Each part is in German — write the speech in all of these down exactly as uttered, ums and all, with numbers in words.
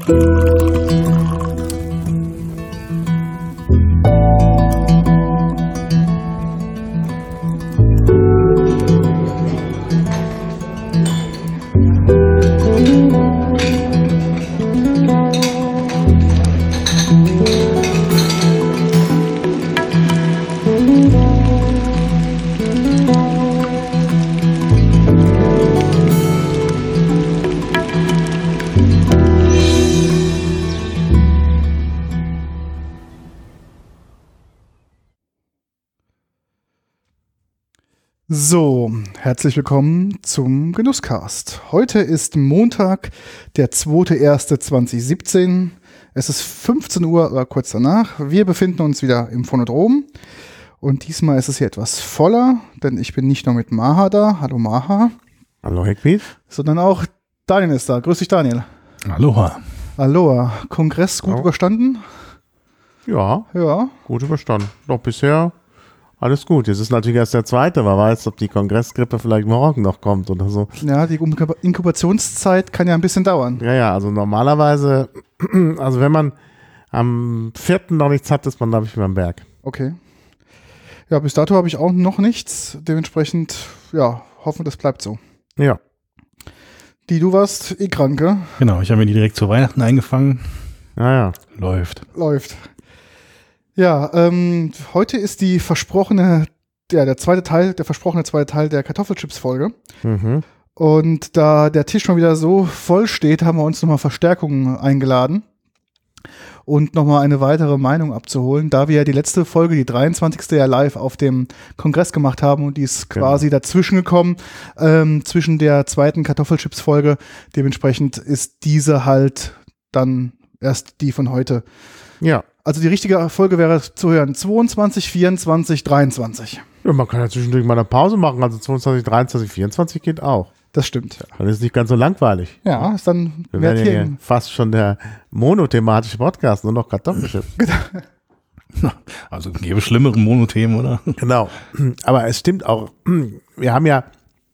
So, herzlich willkommen zum Genusscast. Heute ist Montag, der zweiter erster zweitausendsiebzehn. Es ist fünfzehn Uhr oder kurz danach. Wir befinden uns wieder im Phonodrom. Und diesmal ist es hier etwas voller, denn ich bin nicht nur mit Maha da. Hallo Maha. Hallo Heckwied. Sondern auch Daniel ist da. Grüß dich, Daniel. Aloha. Aloha. Kongress gut Ja. überstanden? Ja, Ja. gut überstanden. Doch bisher alles gut. Jetzt ist natürlich erst der zweite. Wer weiß, ob die Kongressgrippe vielleicht morgen noch kommt oder so. Ja, die Inkubationszeit kann ja ein bisschen dauern. Ja, ja, also normalerweise, also wenn man am vierten noch nichts hat, ist man, glaube ich, über dem Berg. Okay. Ja, bis dato habe ich auch noch nichts. Dementsprechend, ja, hoffen, das bleibt so. Ja. Die, du warst eh krank, gell? Genau, ich habe mir die direkt zu Weihnachten eingefangen. Ja, ja. Läuft. Läuft. Ja, ähm, heute ist die versprochene, ja, der zweite Teil, der versprochene zweite Teil der Kartoffelchips-Folge. Mhm. Und da der Tisch mal wieder so voll steht, haben wir uns nochmal Verstärkung eingeladen und nochmal eine weitere Meinung abzuholen, da wir ja die letzte Folge, die dreiundzwanzigste ja live auf dem Kongress gemacht haben und die ist Genau. quasi dazwischen gekommen, ähm, zwischen der zweiten Kartoffelchips-Folge. Dementsprechend ist diese halt dann erst die von heute. Ja. Also die richtige Folge wäre zu hören zweiundzwanzig, vierundzwanzig, dreiundzwanzig. Ja, man kann ja zwischendurch mal eine Pause machen, also zweiundzwanzig, dreiundzwanzig, vierundzwanzig geht auch. Das stimmt. Dann ist es nicht ganz so langweilig. Ja, ist dann Wir mehr werden ja hier Themen. fast schon der monothematische Podcast, nur noch Kartoffelchips. Also gäbe schlimmere Monothemen, oder? Genau. Aber es stimmt auch, wir haben ja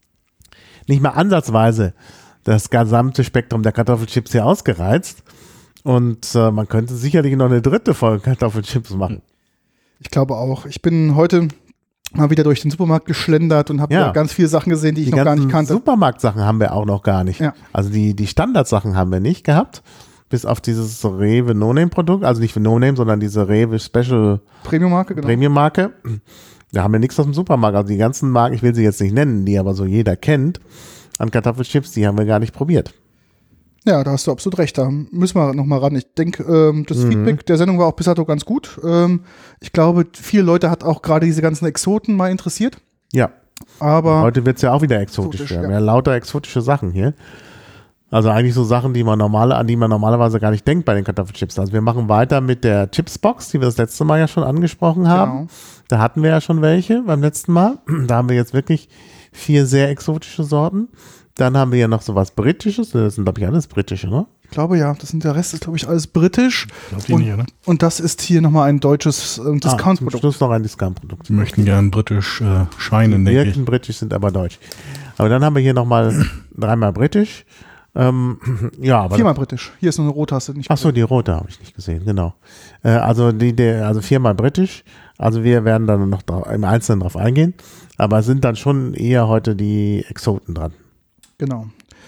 nicht mal ansatzweise das gesamte Spektrum der Kartoffelchips hier ausgereizt. Und äh, man könnte sicherlich noch eine dritte Folge Kartoffelchips machen. Ich glaube auch. Ich bin heute mal wieder durch den Supermarkt geschlendert und habe Ja. da ganz viele Sachen gesehen, die ich Die noch gar nicht ganzen kannte. Supermarktsachen haben wir auch noch gar nicht. Ja. Also die, die Standardsachen haben wir nicht gehabt. Bis auf dieses Rewe No-Name-Produkt. Also nicht für No-Name, sondern diese Rewe Special Premium-Marke, genau. Premium-Marke. Da haben wir nichts aus dem Supermarkt. Also die ganzen Marken, ich will sie jetzt nicht nennen, die aber so jeder kennt, an Kartoffelchips, die haben wir gar nicht probiert. Ja, da hast du absolut recht. Da müssen wir noch mal ran. Ich denke, ähm, das Mhm. Feedback der Sendung war auch bis dato ganz gut. Ähm, ich glaube, viele Leute hat auch gerade diese ganzen Exoten mal interessiert. Ja. Aber Heute wird es ja auch wieder exotisch Exotisch, werden. ja. Wir haben ja lauter exotische Sachen hier. Also eigentlich so Sachen, die man normale, an die man normalerweise gar nicht denkt bei den Kartoffelchips. Also wir machen weiter mit der Chipsbox, die wir das letzte Mal ja schon angesprochen haben. Genau. Da hatten wir ja schon welche beim letzten Mal. Da haben wir jetzt wirklich vier sehr exotische Sorten. Dann haben wir ja noch so was Britisches. Das sind, glaube ich, alles britische, ne? ich glaube ja, das sind der Rest ist, glaube ich, alles britisch. Glaubt ihr Und, nicht, oder? und das ist hier nochmal ein deutsches ähm, Ah, zum Discount-Produkt. Schluss noch ein Discount-Produkt. Sie möchten gern britisch äh, scheinen, denke ich. Wirken britisch, sind aber deutsch. Aber dann haben wir hier nochmal dreimal britisch. Ähm, ja, aber Viermal britisch. Hier ist noch eine Rottaste. Nicht Ach so, die rote habe ich nicht gesehen, genau. Äh, also die, der, also viermal britisch. Also wir werden dann noch da, im Einzelnen drauf eingehen. Aber sind dann schon eher heute die Exoten dran. Genau.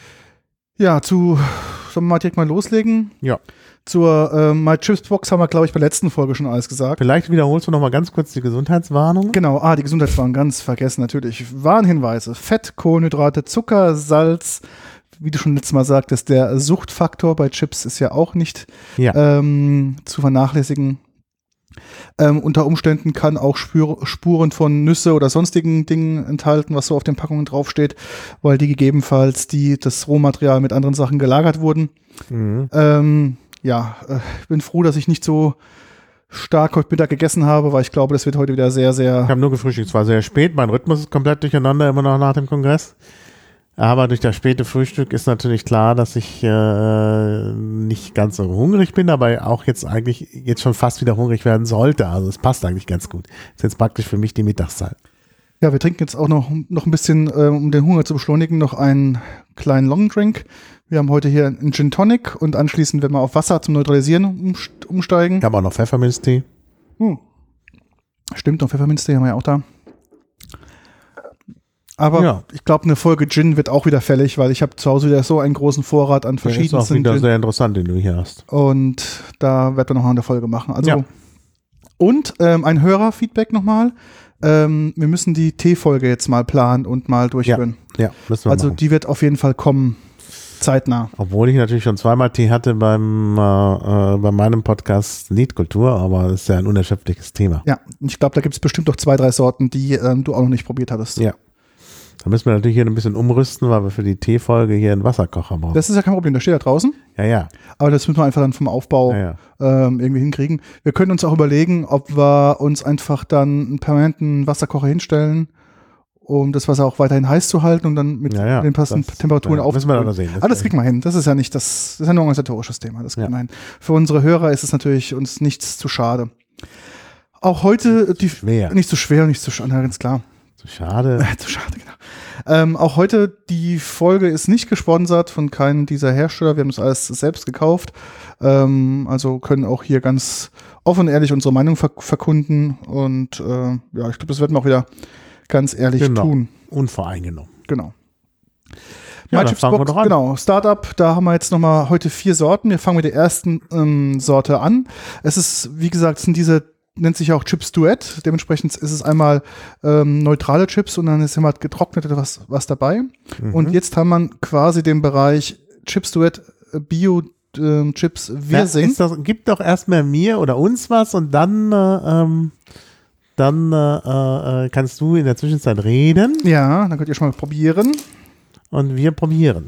Ja, zu, sollen wir mal direkt mal loslegen? Ja. Zur äh, My Chips Box haben wir, glaube ich, bei der letzten Folge schon alles gesagt. Vielleicht wiederholst du noch mal ganz kurz die Gesundheitswarnung. Genau, ah, die Gesundheitswarnung, ganz vergessen natürlich. Warnhinweise: Fett, Kohlenhydrate, Zucker, Salz. Wie du schon letztes Mal sagtest, der Suchtfaktor bei Chips ist ja auch nicht Ja. ähm, zu vernachlässigen. Ähm, unter Umständen kann auch Spür, Spuren von Nüsse oder sonstigen Dingen enthalten, was so auf den Packungen draufsteht, weil die gegebenenfalls die, das Rohmaterial mit anderen Sachen gelagert wurden. Mhm. Ähm, ja, äh, ich bin froh, dass ich nicht so stark heute Mittag gegessen habe, weil ich glaube, das wird heute wieder sehr, Ich sehr... habe nur gefrühstückt, es war sehr spät, mein Rhythmus ist komplett durcheinander, immer noch nach dem Kongress. Aber durch das späte Frühstück ist natürlich klar, dass ich äh, nicht ganz so hungrig bin, aber auch jetzt eigentlich jetzt schon fast wieder hungrig werden sollte. Also es passt eigentlich ganz gut. Das ist jetzt praktisch für mich die Mittagszeit. Ja, wir trinken jetzt auch noch, noch ein bisschen, äh, um den Hunger zu beschleunigen, noch einen kleinen Long Drink. Wir haben heute hier einen Gin Tonic und anschließend werden wir auf Wasser zum Neutralisieren umst- umsteigen. Ich habe auch noch Pfefferminztee. Hm. Stimmt, noch Pfefferminztee haben wir ja auch da. Aber Ja. ich glaube, eine Folge Gin wird auch wieder fällig, weil ich habe zu Hause wieder so einen großen Vorrat an Das ist auch verschiedensten wieder Gin. sehr interessant, den du hier hast. Und da wird man noch eine Folge machen. Also Ja. Und ähm, ein Hörerfeedback nochmal. Ähm, wir müssen die T-Folge jetzt mal planen und mal durchführen. Ja, müssen wir Also machen. die wird auf jeden Fall kommen, zeitnah. Obwohl ich natürlich schon zweimal Tee hatte beim, äh, äh, bei meinem Podcast Liedkultur, aber das ist ja ein unerschöpfliches Thema. Ja, und ich glaube, da gibt es bestimmt noch zwei, drei Sorten, die ähm, du auch noch nicht probiert hattest. Ja. Da müssen wir natürlich hier ein bisschen umrüsten, weil wir für die Teefolge hier einen Wasserkocher brauchen. Das ist ja kein Problem, der steht da draußen. Ja, ja. Aber das müssen wir einfach dann vom Aufbau ja, ja. ähm, irgendwie hinkriegen. Wir können uns auch überlegen, ob wir uns einfach dann einen permanenten Wasserkocher hinstellen, um das Wasser auch weiterhin heiß zu halten und dann mit Ja, ja. den passenden Das- Temperaturen ja, müssen wir dann aufzufüllen. noch sehen. Ah, das kriegen wir hin. Das ist ja nicht das, das ist ja ein organisatorisches Thema. Das kriegen Ja. wir hin. Für unsere Hörer ist es natürlich uns nichts zu schade. Auch heute die Schwer. nicht zu schwer, nicht zu schade, ganz klar. So schade. Zu schade, genau. Ähm, auch heute, die Folge ist nicht gesponsert von keinem dieser Hersteller. Wir haben das alles selbst gekauft. Ähm, also können auch hier ganz offen und ehrlich unsere Meinung verk- verkunden. Und äh, ja, ich glaube, das werden wir auch wieder ganz ehrlich Genau. tun. Unvoreingenommen. Genau. Ja, My dann Chips fangen wir Box, doch an. genau, Startup, da haben wir jetzt nochmal heute vier Sorten. Wir fangen mit der ersten ähm, Sorte an. Es ist, wie gesagt, es sind diese, nennt sich auch Chips Duett. Dementsprechend ist es einmal ähm, neutrale Chips und dann ist immer getrocknete was, was dabei. Mhm. Und jetzt haben wir quasi den Bereich Chips Duett äh, Bio ähm, Chips Ja, Wirsing. ist das, gib doch erstmal mir oder uns was und dann, äh, ähm, dann äh, äh, kannst du in der Zwischenzeit reden Ja, dann könnt ihr schon mal probieren. und wir probieren.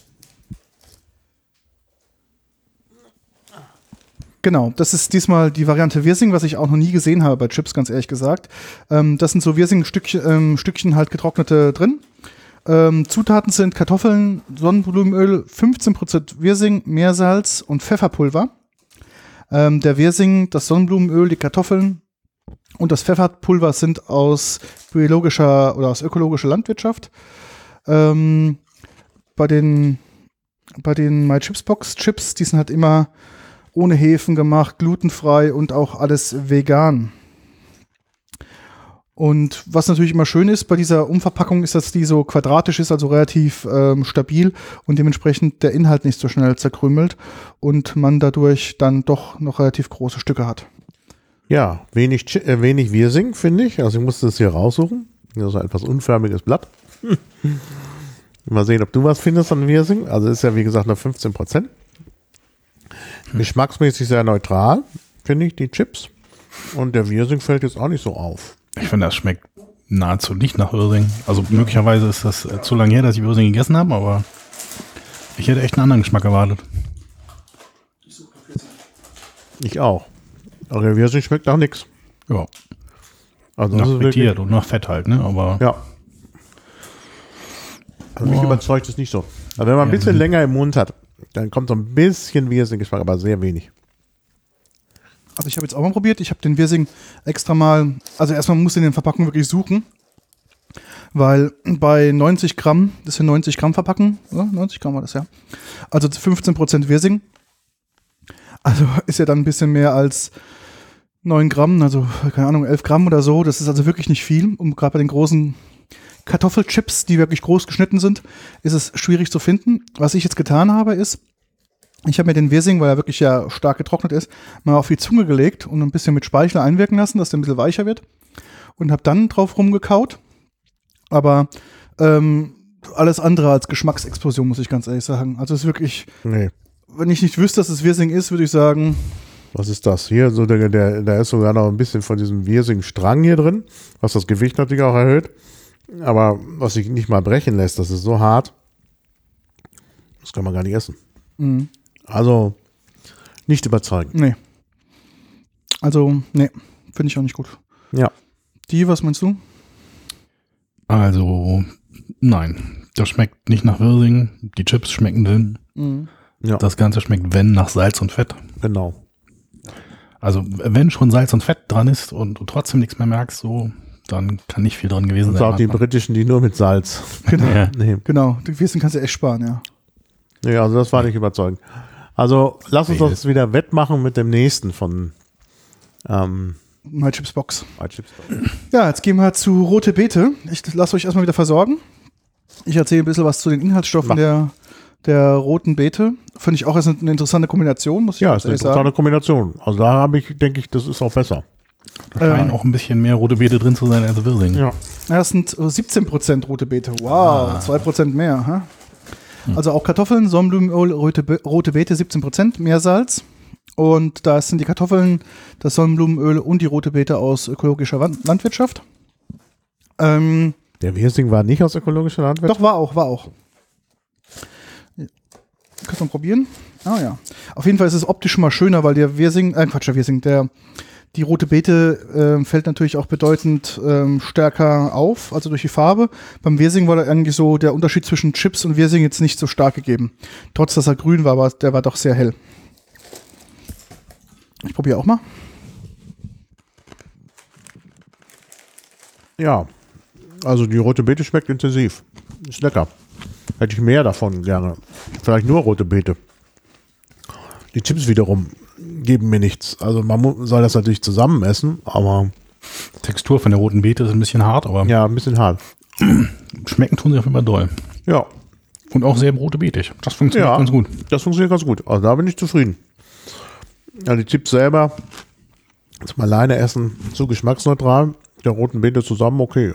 Genau, das ist diesmal die Variante Wirsing, was ich auch noch nie gesehen habe bei Chips, ganz ehrlich gesagt. Ähm, das sind so Wirsing-Stückchen ähm, Stückchen halt getrocknete drin. Ähm, Zutaten sind Kartoffeln, Sonnenblumenöl, fünfzehn Prozent Wirsing, Meersalz und Pfefferpulver. Ähm, der Wirsing, das Sonnenblumenöl, die Kartoffeln und das Pfefferpulver sind aus biologischer oder aus ökologischer Landwirtschaft. Ähm, bei den bei den My Chips Box Chips, die sind halt immer ohne Hefen gemacht, glutenfrei und auch alles vegan. Und was natürlich immer schön ist bei dieser Umverpackung, ist, dass die so quadratisch ist, also relativ ähm, stabil und dementsprechend der Inhalt nicht so schnell zerkrümelt und man dadurch dann doch noch relativ große Stücke hat. Ja, wenig, Chi- äh, wenig Wirsing, finde ich. Also ich musste es hier raussuchen. Das ist ein etwas unförmiges Blatt. Mal sehen, ob du was findest an Wirsing. Also ist ja wie gesagt nur fünfzehn Prozent. Geschmacksmäßig sehr neutral, finde ich, die Chips. Und der Wirsing fällt jetzt auch nicht so auf. Ich finde, das schmeckt nahezu nicht nach Wirsing. Also möglicherweise ist das äh, zu lange her, dass ich Wirsing gegessen habe, aber ich hätte echt einen anderen Geschmack erwartet. Ich auch. Aber der Wirsing schmeckt auch nichts. Ja, Also nach das ist frittiert wirklich, und nach Fett halt, ne? Aber ja. Also mich Boah. überzeugt es nicht so. Aber wenn man ein Ja, bisschen mhm. länger im Mund hat, dann kommt so ein bisschen Wirsing-Geschmack, aber sehr wenig. Also ich habe jetzt auch mal probiert, ich habe den Wirsing extra mal, also erstmal musste ich in den Verpackungen wirklich suchen, weil bei neunzig Gramm, das sind neunzig Gramm Verpackung, oder? neunzig Gramm war das ja, also fünfzehn Prozent Wirsing, also ist ja dann ein bisschen mehr als neun Gramm, also keine Ahnung, elf Gramm oder so, das ist also wirklich nicht viel, um gerade bei den großen Kartoffelchips, die wirklich groß geschnitten sind, ist es schwierig zu finden. Was ich jetzt getan habe, ist, ich habe mir den Wirsing, weil er wirklich ja stark getrocknet ist, mal auf die Zunge gelegt und ein bisschen mit Speichel einwirken lassen, dass der ein bisschen weicher wird. Und habe dann drauf rumgekaut. Aber ähm, alles andere als Geschmacksexplosion, muss ich ganz ehrlich sagen. Also es ist wirklich, Nee. wenn ich nicht wüsste, dass es Wirsing ist, würde ich sagen, Was ist das? Hier, so der, der, da ist sogar noch ein bisschen von diesem Wirsing-Strang hier drin, was das Gewicht natürlich auch erhöht. Aber was sich nicht mal brechen lässt, das ist so hart, das kann man gar nicht essen. mh, Also nicht überzeugend. nee. Also, nee, finde ich auch nicht gut. Ja. Die, was meinst du? also, nein, das schmeckt nicht nach Wirsing. Die Chips schmecken dünn. Mhm. Ja, Das Ganze schmeckt, wenn, nach Salz und Fett. genau. Also, wenn schon Salz und Fett dran ist und du trotzdem nichts mehr merkst, so, dann kann nicht viel dran gewesen Und sein. auch die britischen, die nur mit Salz. Genau. Ja. Nee. Genau, die Wissen kannst du echt sparen, ja. Nee, also das war nicht überzeugend. Also lass uns das wieder wettmachen mit dem nächsten von ähm, My Chips Box. My Chips. Ja, jetzt gehen wir zu Rote Beete. Ich lasse euch erstmal wieder versorgen. Ich erzähle ein bisschen was zu den Inhaltsstoffen der, der Roten Beete. Finde ich auch ist eine interessante Kombination, muss ich Ja, ist eine ehrlich interessante sagen. Kombination. Also da habe ich, denke ich, das ist auch besser. Da scheint auch ein bisschen mehr rote Beete drin zu sein als Wirsing. Ja. Ja, es sind siebzehn Prozent Rote Beete. Wow, Ah. zwei Prozent mehr. Ha? Also auch Kartoffeln, Sonnenblumenöl, rote, Be rote Beete, siebzehn Prozent, Meersalz. Und da sind die Kartoffeln, das Sonnenblumenöl und die rote Beete aus ökologischer Wan- Landwirtschaft. Ähm, Der Wirsing war nicht aus ökologischer Landwirtschaft. doch, war auch, war auch. Kannst du mal probieren? Ah ja. Auf jeden Fall ist es optisch schon mal schöner, weil der Wirsing, äh Quatsch, der Wirsing, der, die rote Beete äh, fällt natürlich auch bedeutend ähm, stärker auf, also durch die Farbe. Beim Wirsing war da eigentlich so der Unterschied zwischen Chips und Wirsing jetzt nicht so stark gegeben. Trotz, dass er grün war, aber der war doch sehr hell. Ich probiere auch mal. Ja, also die rote Beete schmeckt intensiv. Ist lecker. Hätte ich mehr davon gerne. Vielleicht nur rote Beete. Die Chips wiederum geben mir nichts. Also man mu- soll das natürlich zusammen essen, aber Textur von der roten Beete ist ein bisschen hart, aber ja, ein bisschen hart. schmecken tun sie auf jeden Fall doll. Ja, Und auch sehr rote Beetig. Das funktioniert ja ganz gut. Das funktioniert ganz gut. Also da bin ich zufrieden. Ja, die Chips selber zum alleine essen zu geschmacksneutral. Der roten Beete zusammen, okay.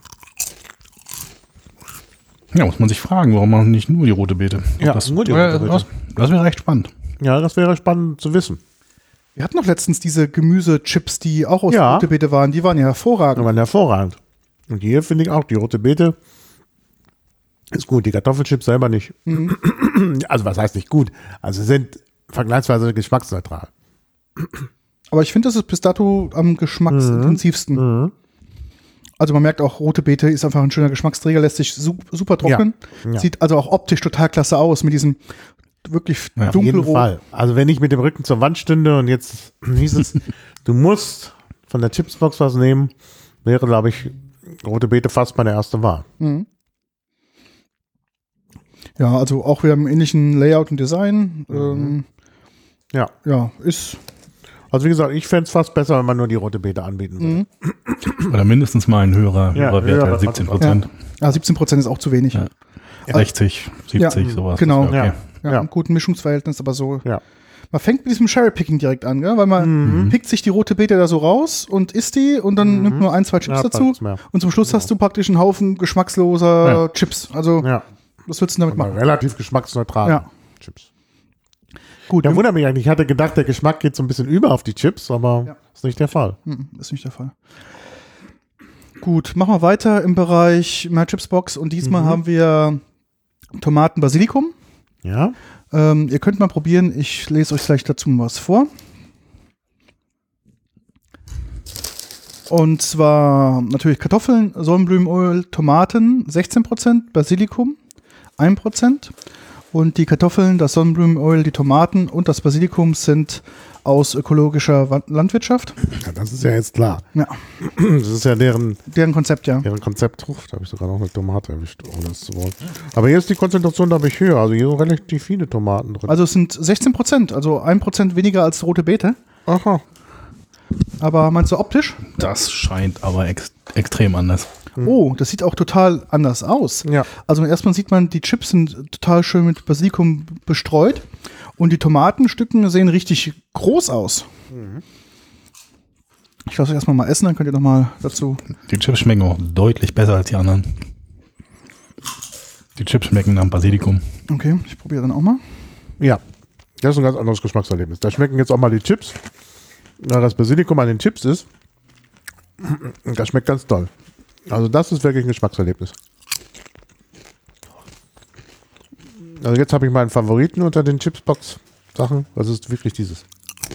Ja, muss man sich fragen, warum man nicht nur die rote Beete. Ob Ja, das, nur die äh, rote Beete. Das, das wäre echt spannend. Ja, das wäre spannend zu wissen. Wir hatten noch letztens diese Gemüsechips, die auch aus Ja. rote Beete waren. Die waren ja hervorragend. Aber hervorragend. Und hier finde ich auch, die rote Beete ist gut. Die Kartoffelchips selber nicht. Also was heißt nicht gut? Also sie sind vergleichsweise geschmacksneutral. Aber ich finde, das ist bis dato am geschmacksintensivsten. Mhm. Also man merkt auch, rote Beete ist einfach ein schöner Geschmacksträger, lässt sich su super trocknen. Ja. Sieht also auch optisch total klasse aus mit diesem wirklich Ja, Auf jeden dunkelrot. Fall. Also wenn ich mit dem Rücken zur Wand stünde und jetzt hieß es, du musst von der Chipsbox was nehmen, wäre, glaube ich, rote Beete fast meine erste Wahl. Mhm. Ja, also auch wieder im ähnlichen Layout und Design. Ähm, Ja. ja, ist Also wie gesagt, ich fände es fast besser, wenn man nur die rote Beete anbieten würde. Mhm. Oder mindestens mal ein höherer, Ja, höherer Wert höherer als siebzehn Prozent. ja, siebzehn Prozent ist auch zu wenig. Ja. Ja. sechzig, siebzig, Ja, sowas. genau. Das wär okay. Ja, Ja. ein gutes Mischungsverhältnis, aber so. Ja. Man fängt mit diesem Cherry-Picking direkt an, gell? Weil man pickt sich die rote Beete da so raus und isst die und dann nimmt man nur ein, zwei Chips Ja, dazu. nichts mehr. Und zum Schluss hast du praktisch einen Haufen geschmacksloser Ja. Chips. Also, Ja. was willst du damit Aber machen? relativ geschmacksneutral. Ja. Chips. Gut, Ja, wir- wundert mich eigentlich. Ich hatte gedacht, der Geschmack geht so ein bisschen über auf die Chips, aber Ja. ist nicht der Fall. Hm, ist nicht der Fall. Gut, machen wir weiter im Bereich My Chips Box und diesmal Mhm. haben wir Tomaten Basilikum. Ja. Ähm, ihr könnt mal probieren, ich lese euch gleich dazu mal was vor. Und zwar natürlich Kartoffeln, Sonnenblumenöl, Tomaten sechzehn Prozent, Basilikum ein Prozent. Und die Kartoffeln, das Sonnenblumenöl, die Tomaten und das Basilikum sind aus ökologischer Wa- Landwirtschaft. Ja, das ist ja jetzt klar. Ja, Das ist ja deren, deren Konzept, ja. deren Konzept. Huch, da habe ich sogar noch eine Tomate erwischt, ohne es zu wollen. Aber hier ist die Konzentration, glaube ich, höher. Also hier sind relativ viele Tomaten drin. Also es sind sechzehn Prozent, also ein Prozent weniger als rote Beete. Aha. Aber meinst du optisch? Das scheint aber ex extrem anders. Oh, das sieht auch total anders aus. Ja. Also erstmal sieht man, die Chips sind total schön mit Basilikum bestreut und die Tomatenstücken sehen richtig groß aus. Ich lasse euch erstmal mal essen, dann könnt ihr nochmal dazu. Die Chips schmecken auch deutlich besser als die anderen. Die Chips schmecken nach Basilikum. Okay, ich probiere dann auch mal. Ja. Das ist ein ganz anderes Geschmackserlebnis. Da schmecken jetzt auch mal die Chips. Da das Basilikum an den Chips ist, das schmeckt ganz toll. Also das ist wirklich ein Geschmackserlebnis. Also jetzt habe ich meinen Favoriten unter den Chipsbox-Sachen. Das ist wirklich dieses.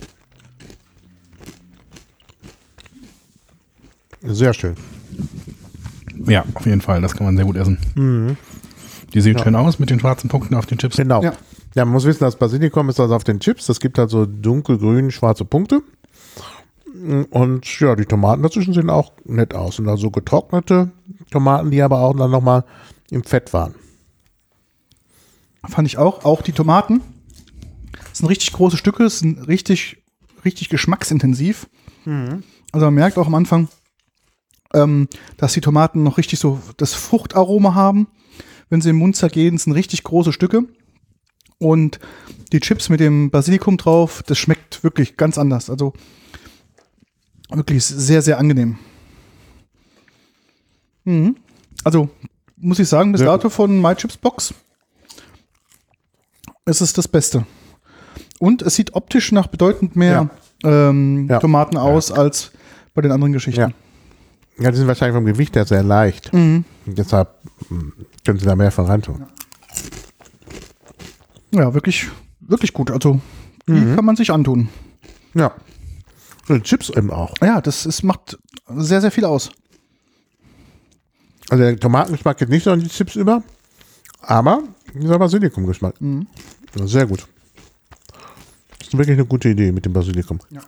Sehr schön. Ja, auf jeden Fall. Das kann man sehr gut essen. Die sehen Ja. schön aus mit den schwarzen Punkten auf den Chips. Genau. Ja. Ja. Man muss wissen, das Basilikum ist also auf den Chips. Das gibt halt so dunkelgrün schwarze Punkte. Und ja, die Tomaten dazwischen sehen auch nett aus. Und also getrocknete Tomaten, die aber auch dann nochmal im Fett waren. Fand ich auch. Auch die Tomaten. Das sind richtig große Stücke, sind richtig, richtig geschmacksintensiv. Mhm. Also man merkt auch am Anfang, ähm, dass die Tomaten noch richtig so das Fruchtaroma haben. Wenn sie im Mund zergehen, sind richtig große Stücke. Und die Chips mit dem Basilikum drauf, das schmeckt wirklich ganz anders. Also wirklich sehr, sehr angenehm. Mhm. Also muss ich sagen, bis dato von MyChips Box ist es das Beste. Und es sieht optisch nach bedeutend mehr ja. Ähm, ja. Tomaten aus ja. als bei den anderen Geschichten. Ja. ja, die sind wahrscheinlich vom Gewicht her sehr leicht. Mhm. Und deshalb können sie da mehr von reintun. Ja. ja, wirklich, wirklich gut. Also die mhm. kann man sich antun. Ja. Und Chips eben auch. Ja, das ist, macht sehr, sehr viel aus. Also der Tomatengeschmack geht nicht so an die Chips über, aber dieser Basilikum-Geschmack. Mhm. Sehr gut. Das ist wirklich eine gute Idee mit dem Basilikum. Ja.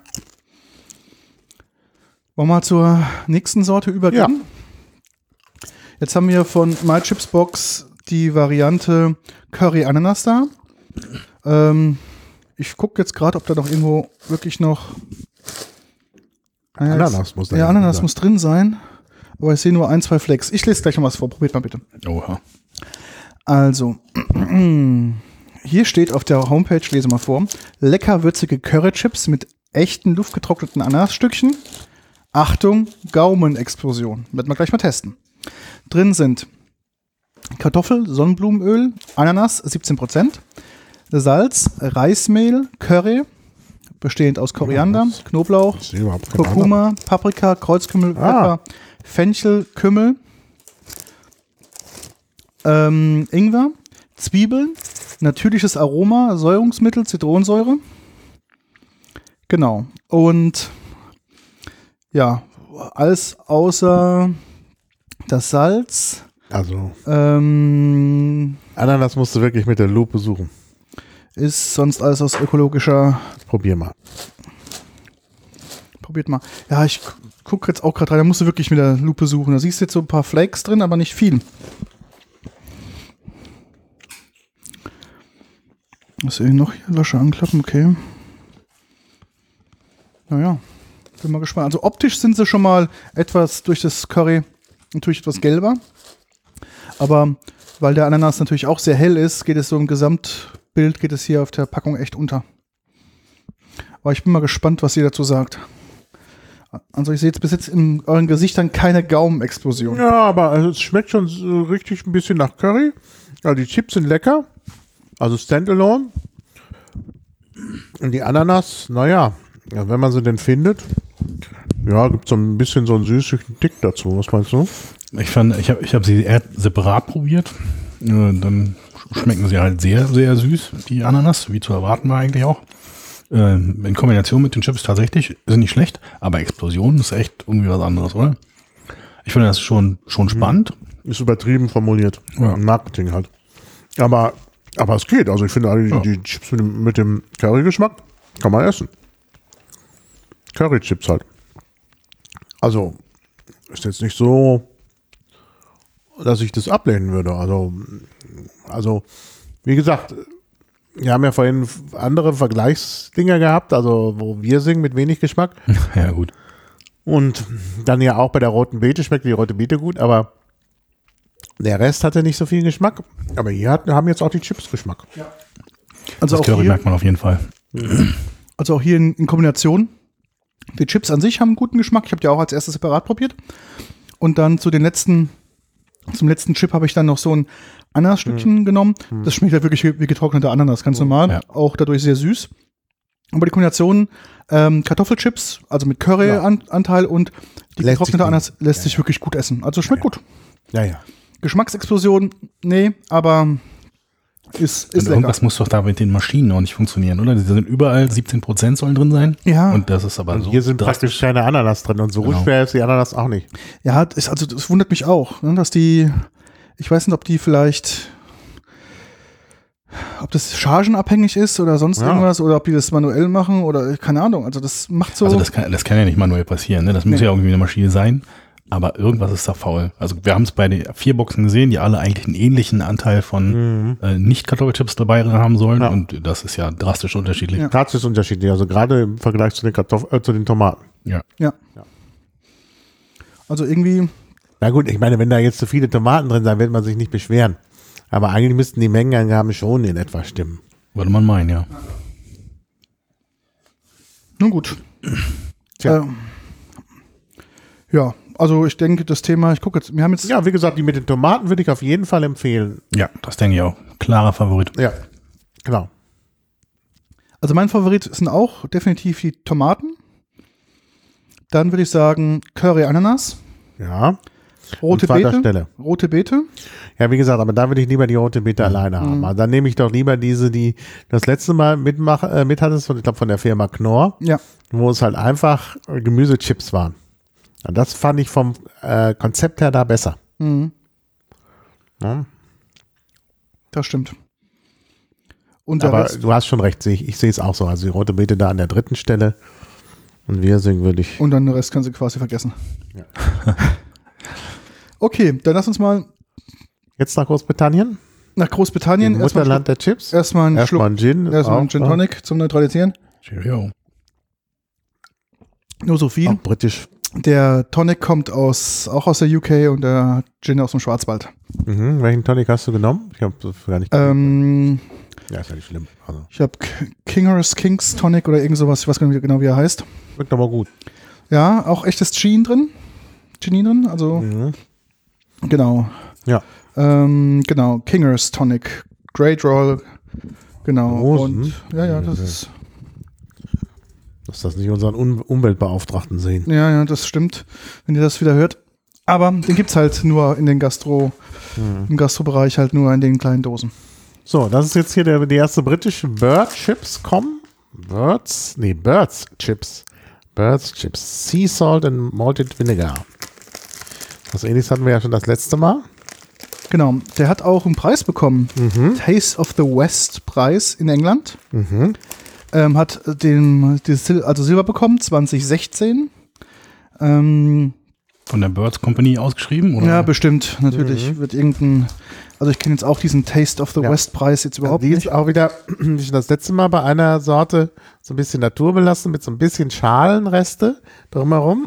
Wollen wir mal zur nächsten Sorte übergehen? Ja. Jetzt haben wir von MyChips Box die Variante Curry Ananas da. Ähm, ich gucke jetzt gerade, ob da noch irgendwo wirklich noch äh, Ananas muss da Ja, Ananas sein. muss drin sein. Aber ich sehe nur ein, zwei Flecks. Ich lese gleich noch was vor. Probiert mal bitte. Oha. Also, hier steht auf der Homepage, lese mal vor, lecker würzige Currychips mit echten luftgetrockneten Ananasstückchen. Achtung, Gaumenexplosion. Werden wir gleich mal testen. Drin sind Kartoffel, Sonnenblumenöl, Ananas siebzehn Prozent, Salz, Reismehl, Curry, bestehend aus Koriander, ja, Knoblauch, Kurkuma, Paprika, Kreuzkümmel, Pfeffer, ah. Fenchel, Kümmel, ähm, Ingwer, Zwiebeln, natürliches Aroma, Säurungsmittel, Zitronensäure. Genau. Und ja, alles außer das Salz. Also ähm, Ananas musst du wirklich mit der Lupe suchen. Ist sonst alles aus ökologischer. Probier mal. Probiert mal. Ja, ich gucke jetzt auch gerade rein. Da musst du wirklich mit der Lupe suchen. Da siehst du jetzt so ein paar Flakes drin, aber nicht viel. Was sehe ich noch hier? Lasche anklappen, okay. Naja, bin mal gespannt. Also optisch sind sie schon mal etwas durch das Curry natürlich etwas gelber. Aber weil der Ananas natürlich auch sehr hell ist, geht es so im Gesamtbild, geht es hier auf der Packung echt unter. Aber ich bin mal gespannt, was ihr dazu sagt. Also ich sehe jetzt bis jetzt in euren Gesichtern keine Gaumenexplosion. Ja, aber also es schmeckt schon so richtig ein bisschen nach Curry. Ja, die Chips sind lecker. Also Standalone. Und die Ananas, naja, ja, wenn man sie denn findet, ja, gibt es so ein bisschen so einen süßen Tick dazu. Was meinst du? Ich fand, ich habe ich hab sie eher separat probiert. Dann schmecken sie halt sehr, sehr süß, die Ananas, wie zu erwarten war eigentlich auch. In Kombination mit den Chips tatsächlich ist nicht schlecht, aber Explosion ist echt irgendwie was anderes, oder? Ich finde das schon, schon spannend. Ist übertrieben formuliert. Ja. Marketing halt. Aber, aber es geht. Also ich finde, die, ja. die Chips mit dem, mit dem Curry-Geschmack kann man essen. Curry-Chips halt. Also ist jetzt nicht so, dass ich das ablehnen würde. Also, also wie gesagt, wir haben ja vorhin andere Vergleichsdinger gehabt, also wo wir singen mit wenig Geschmack. Ja, gut. Und dann ja auch bei der roten Beete schmeckt die rote Beete gut, aber der Rest hatte nicht so viel Geschmack. Aber hier hat, haben jetzt auch die Chips Geschmack. Ja. Also das auch Curry hier, merkt man auf jeden Fall. Also auch hier in, in Kombination. Die Chips an sich haben einen guten Geschmack. Ich habe die auch als erstes separat probiert. Und dann zu den letzten, zum letzten Chip habe ich dann noch so ein Ananasstückchen mhm. genommen. Das schmeckt ja wirklich wie, wie getrocknete Ananas, ganz normal. Ja. Auch dadurch sehr süß. Aber die Kombination ähm, Kartoffelchips, also mit Curry-Anteil ja. und die lässt getrocknete Ananas lässt ja, sich ja. wirklich gut essen. Also schmeckt ja, gut. Ja, ja. Geschmacksexplosion, nee, aber ist, ist lecker. Irgendwas muss doch da mit den Maschinen noch nicht funktionieren, oder? Die sind überall, siebzehn Prozent sollen drin sein. Ja. Und das ist aber und so hier sind praktisch keine Ananas drin und so genau. schwer ist die Ananas auch nicht. Ja, ist, also das wundert mich auch, ne, dass die, ich weiß nicht, ob die vielleicht ob das chargenabhängig ist oder sonst Ja. irgendwas oder ob die das manuell machen oder keine Ahnung. Also das macht so. Also das kann, das kann ja nicht manuell passieren, ne? Das muss Nee. ja irgendwie eine Maschine sein, aber irgendwas ist da faul. Also wir haben es bei den vier Boxen gesehen, die alle eigentlich einen ähnlichen Anteil von Mhm. äh, Nicht-Kartoffelchips dabei haben sollen Ja. und das ist ja drastisch unterschiedlich. Ja. Das ist unterschiedlich, also gerade im Vergleich zu den, Kartoff äh, zu den Tomaten. Ja. ja. Also irgendwie, Na gut, ich meine, wenn da jetzt zu viele Tomaten drin sind, wird man sich nicht beschweren. Aber eigentlich müssten die Mengenangaben schon in etwa stimmen. Würde man meinen, ja. nun gut. Tja. Äh, ja, also ich denke, das Thema, ich gucke jetzt, wir haben jetzt, Ja, wie gesagt, die mit den Tomaten würde ich auf jeden Fall empfehlen. Ja, das denke ich auch. Klarer Favorit. Ja, genau. also mein Favorit sind auch definitiv die Tomaten. Dann würde ich sagen Curry Ananas, Ja. rote Und zweiter Beete, Stelle. rote Beete. Ja, wie gesagt, aber da würde ich lieber die rote Beete alleine haben. Also dann nehme ich doch lieber diese, die das letzte Mal mitmach, äh, mit hattest, von, ich glaube von der Firma Knorr, Ja, wo es halt einfach äh, Gemüsechips waren. Und das fand ich vom äh, Konzept her da besser. mhm. Ja. das stimmt. Und der Aber Rest, du hast schon recht, sehe ich, ich sehe es auch so. Also die rote Beete da an der dritten Stelle und Wirsing würde ich. und dann den Rest kannst du quasi vergessen. Ja. Okay, dann lass uns mal Jetzt nach Großbritannien, nach Großbritannien dem erstmal Mutterland der Chips. erstmal einen Erstmal ein Schluck, Gin. ist erstmal einen auch, Gin ja, Tonic zum Neutralisieren. Cheerio. Nur so viel. Auch britisch. Der Tonic kommt aus, auch aus der U K und der Gin aus dem Schwarzwald. Mhm. Welchen Tonic hast du genommen? Ich habe das gar nicht. Ähm, Ja, ist ja nicht schlimm. Also, ich habe Kinger's Kings Tonic oder irgend sowas, ich weiß gar nicht genau, wie er heißt. wirkt aber gut. Ja, auch echtes Gin drin. Gin drin, also Mhm. genau. Ja. Ähm, genau, Kinger's Tonic, Great Roll, genau. Großen. Und ja, ja, das ist, Dass das nicht unseren um Umweltbeauftragten sehen. ja, ja, das stimmt, wenn ihr das wieder hört. Aber den gibt's halt nur in den Gastro, Mhm. im Gastrobereich halt nur in den kleinen Dosen. So, das ist jetzt hier der, die erste britische Bird Chips kommen. Birds? Nee, Birds Chips. Birds Chips. Sea Salt and Malted Vinegar. Das ähnliches hatten wir ja schon das letzte Mal. Genau, der hat auch einen Preis bekommen. Mhm. Taste of the West Preis in England. Mhm. Ähm, hat den, die Sil also Silber bekommen, zwanzig sechzehn. Ähm, Von der Birds Company ausgeschrieben? Oder? ja, bestimmt, natürlich. Wird irgendein, also ich kenne jetzt auch diesen Taste of the Ja. West Preis jetzt überhaupt Die nicht. ist auch wieder, wie schon das letzte Mal, bei einer Sorte so ein bisschen naturbelassen mit so ein bisschen Schalenreste drumherum.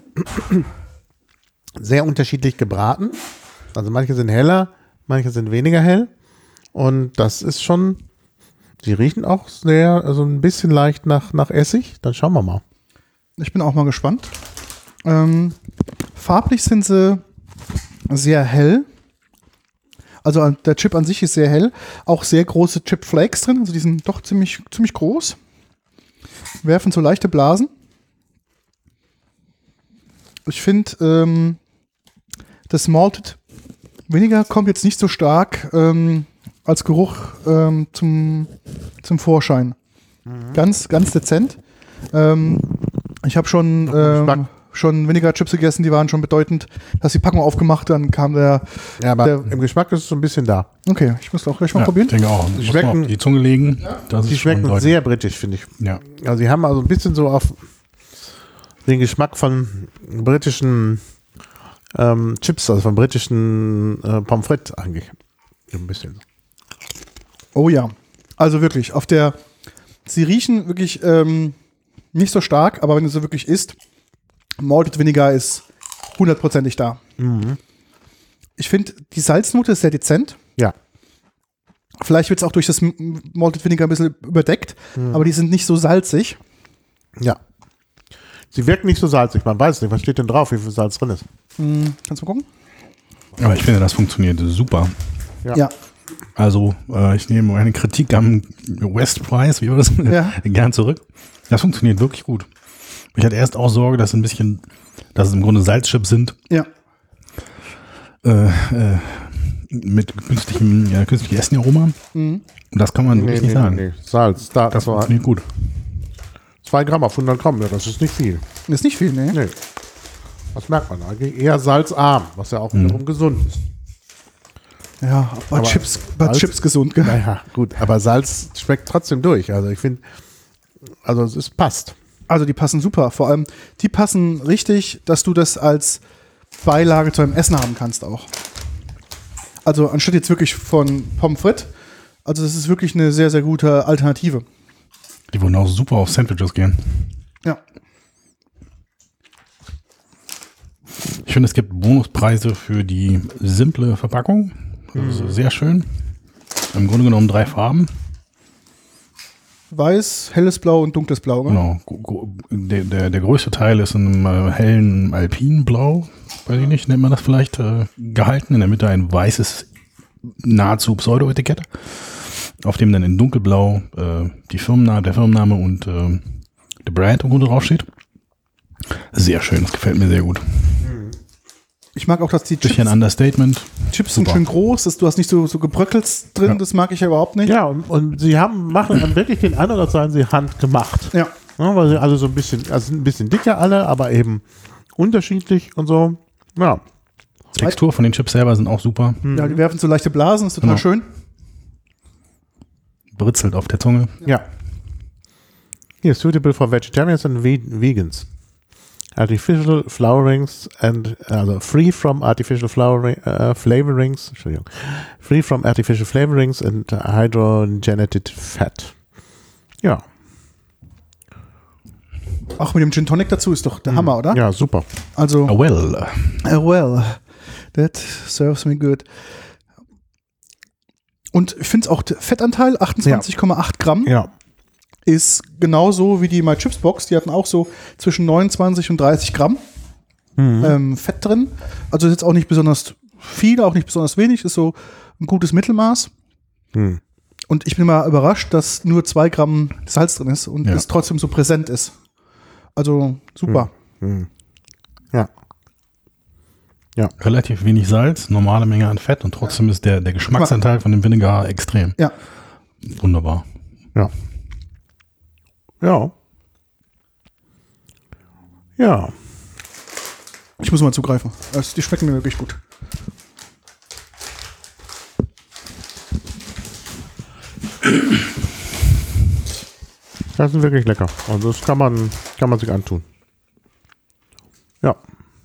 Sehr unterschiedlich gebraten. Also manche sind heller, manche sind weniger hell. Und das ist schon, die riechen auch sehr, also ein bisschen leicht nach, nach Essig. Dann schauen wir mal. Ich bin auch mal gespannt. Ähm, farblich sind sie sehr hell. Also der Chip an sich ist sehr hell. Auch sehr große Chip-Flakes drin. Also die sind doch ziemlich, ziemlich groß. Werfen so leichte Blasen. Ich finde, ähm, das Malted Vinegar kommt jetzt nicht so stark ähm, als Geruch ähm, zum, zum Vorschein. Ganz, ganz dezent. Ähm, ich habe schon, ähm, Geschmack. schon Vinegar-Chips gegessen, die waren schon bedeutend, dass die Packung aufgemacht, dann kam der, Ja, aber Der- im Geschmack ist es so ein bisschen da. okay, ich muss auch gleich mal Ja, probieren. ich denke auch. Muss schmecken- man auf die Zunge legen. Das Die ist schon schmecken deutlich. sehr britisch, finde ich. Ja. Also sie haben also ein bisschen so auf den Geschmack von britischen ähm, Chips, also von britischen äh, Pommes frites eigentlich. So ein bisschen. Oh ja, also wirklich, auf der, sie riechen wirklich ähm, nicht so stark, aber wenn du so wirklich isst, Malted Vinegar ist hundertprozentig da. Ich finde, die Salznote ist sehr dezent. Ja. Vielleicht wird es auch durch das M- Malted Vinegar ein bisschen überdeckt, aber die sind nicht so salzig. Ja. Sie wirken nicht so salzig. Man weiß nicht, was steht denn drauf, wie viel Salz drin ist. Hm, kannst du mal gucken? Aber ich finde, das funktioniert super. Ja. Ja. Also, äh, ich nehme meine Kritik am West-Preis, wie war das, Ja. gern zurück. Das funktioniert wirklich gut. Ich hatte erst auch Sorge, dass ein bisschen, dass es im Grunde Salzchips sind, Ja. äh, äh, mit künstlichem, ja, künstlichem Essenaroma. Mhm. Und das kann man wirklich nicht sagen. nee. Salz. Da, Das das war funktioniert gut. zwei Gramm auf hundert Gramm. Ja, das ist nicht viel. Ist nicht viel, ne? Nee. Das merkt man eigentlich. Eher salzarm, was ja auch wiederum gesund ist. Ja, bei Aber Chips, bei Salz- Chips gesund, gell? Naja, gut, aber Salz schmeckt trotzdem durch. Also ich finde, also es ist, passt. Also die passen super. Vor allem, die passen richtig, dass du das als Beilage zu einem Essen haben kannst auch. Also anstatt jetzt wirklich von Pommes frites, also das ist wirklich eine sehr, sehr gute Alternative. Die würden auch super auf Sandwiches gehen. Ja. Ich finde, es gibt Bonuspreise für die simple Verpackung. Das ist sehr schön. Im Grunde genommen drei Farben. Weiß, helles Blau und dunkles Blau. Ne? Genau. Gro- gro- Der, der, der größte Teil ist in einem äh, hellen Alpinblau, weiß ich nicht, nennt man das vielleicht, äh, gehalten. In der Mitte ein weißes, nahezu Pseudo-Etikett, auf dem dann in dunkelblau äh, die Firmenname, der Firmenname und äh, der Brand irgendwo draufsteht. Sehr schön, das gefällt mir sehr gut. Ich mag auch, dass die Bisschen Chips, Understatement. Chips sind Super. schön groß, dass du hast nicht so, so Gebröckels drin, Ja. das mag ich ja überhaupt nicht. Ja, und, und sie haben, machen dann wirklich den Eindruck, als seien sie handgemacht. Ja. Ja, weil sie alle so ein bisschen, also sind ein bisschen dicker alle, aber eben unterschiedlich und so. Ja. Textur von den Chips selber sind auch super. Ja, die werfen so leichte Blasen, ist total Genau. schön. Britzelt auf der Zunge. Ja. Hier, suitable for vegetarians and ve vegans. Artificial flavorings and, also free from artificial flowering, uh, flavorings, Entschuldigung, free from artificial flavorings and hydrogenated fat. Ja. Auch mit dem Gin Tonic dazu ist doch der Hammer, oder? Ja, super. Also, Oh well. uh, well, that serves me good. Und ich finde es auch, der Fettanteil, achtundzwanzig Komma acht Gramm, Ja. ist genauso wie die My Chips Box. Die hatten auch so zwischen neunundzwanzig und dreißig Gramm ähm, Fett drin. Also ist jetzt auch nicht besonders viel, auch nicht besonders wenig, ist so ein gutes Mittelmaß. Hm. Und ich bin mal überrascht, dass nur zwei Gramm Salz drin ist und Ja. es trotzdem so präsent ist. Also super. Hm. Ja. Relativ wenig Salz, normale Menge an Fett und trotzdem ist der, der Geschmacksanteil von dem Vinegar extrem. Ja. Wunderbar. Ja. Ja. Ja. Ich muss mal zugreifen. Also, die schmecken mir wirklich gut. Das sind wirklich lecker. Also das kann man, kann man sich antun. Ja.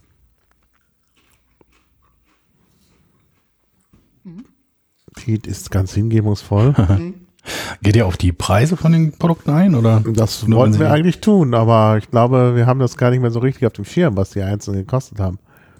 Pete ist ganz hingebungsvoll. Geht ihr auf die Preise von den Produkten ein? Oder? Das Nur wollten wenn wir sie- eigentlich tun, aber ich glaube, wir haben das gar nicht mehr so richtig auf dem Schirm, was die einzelnen gekostet haben.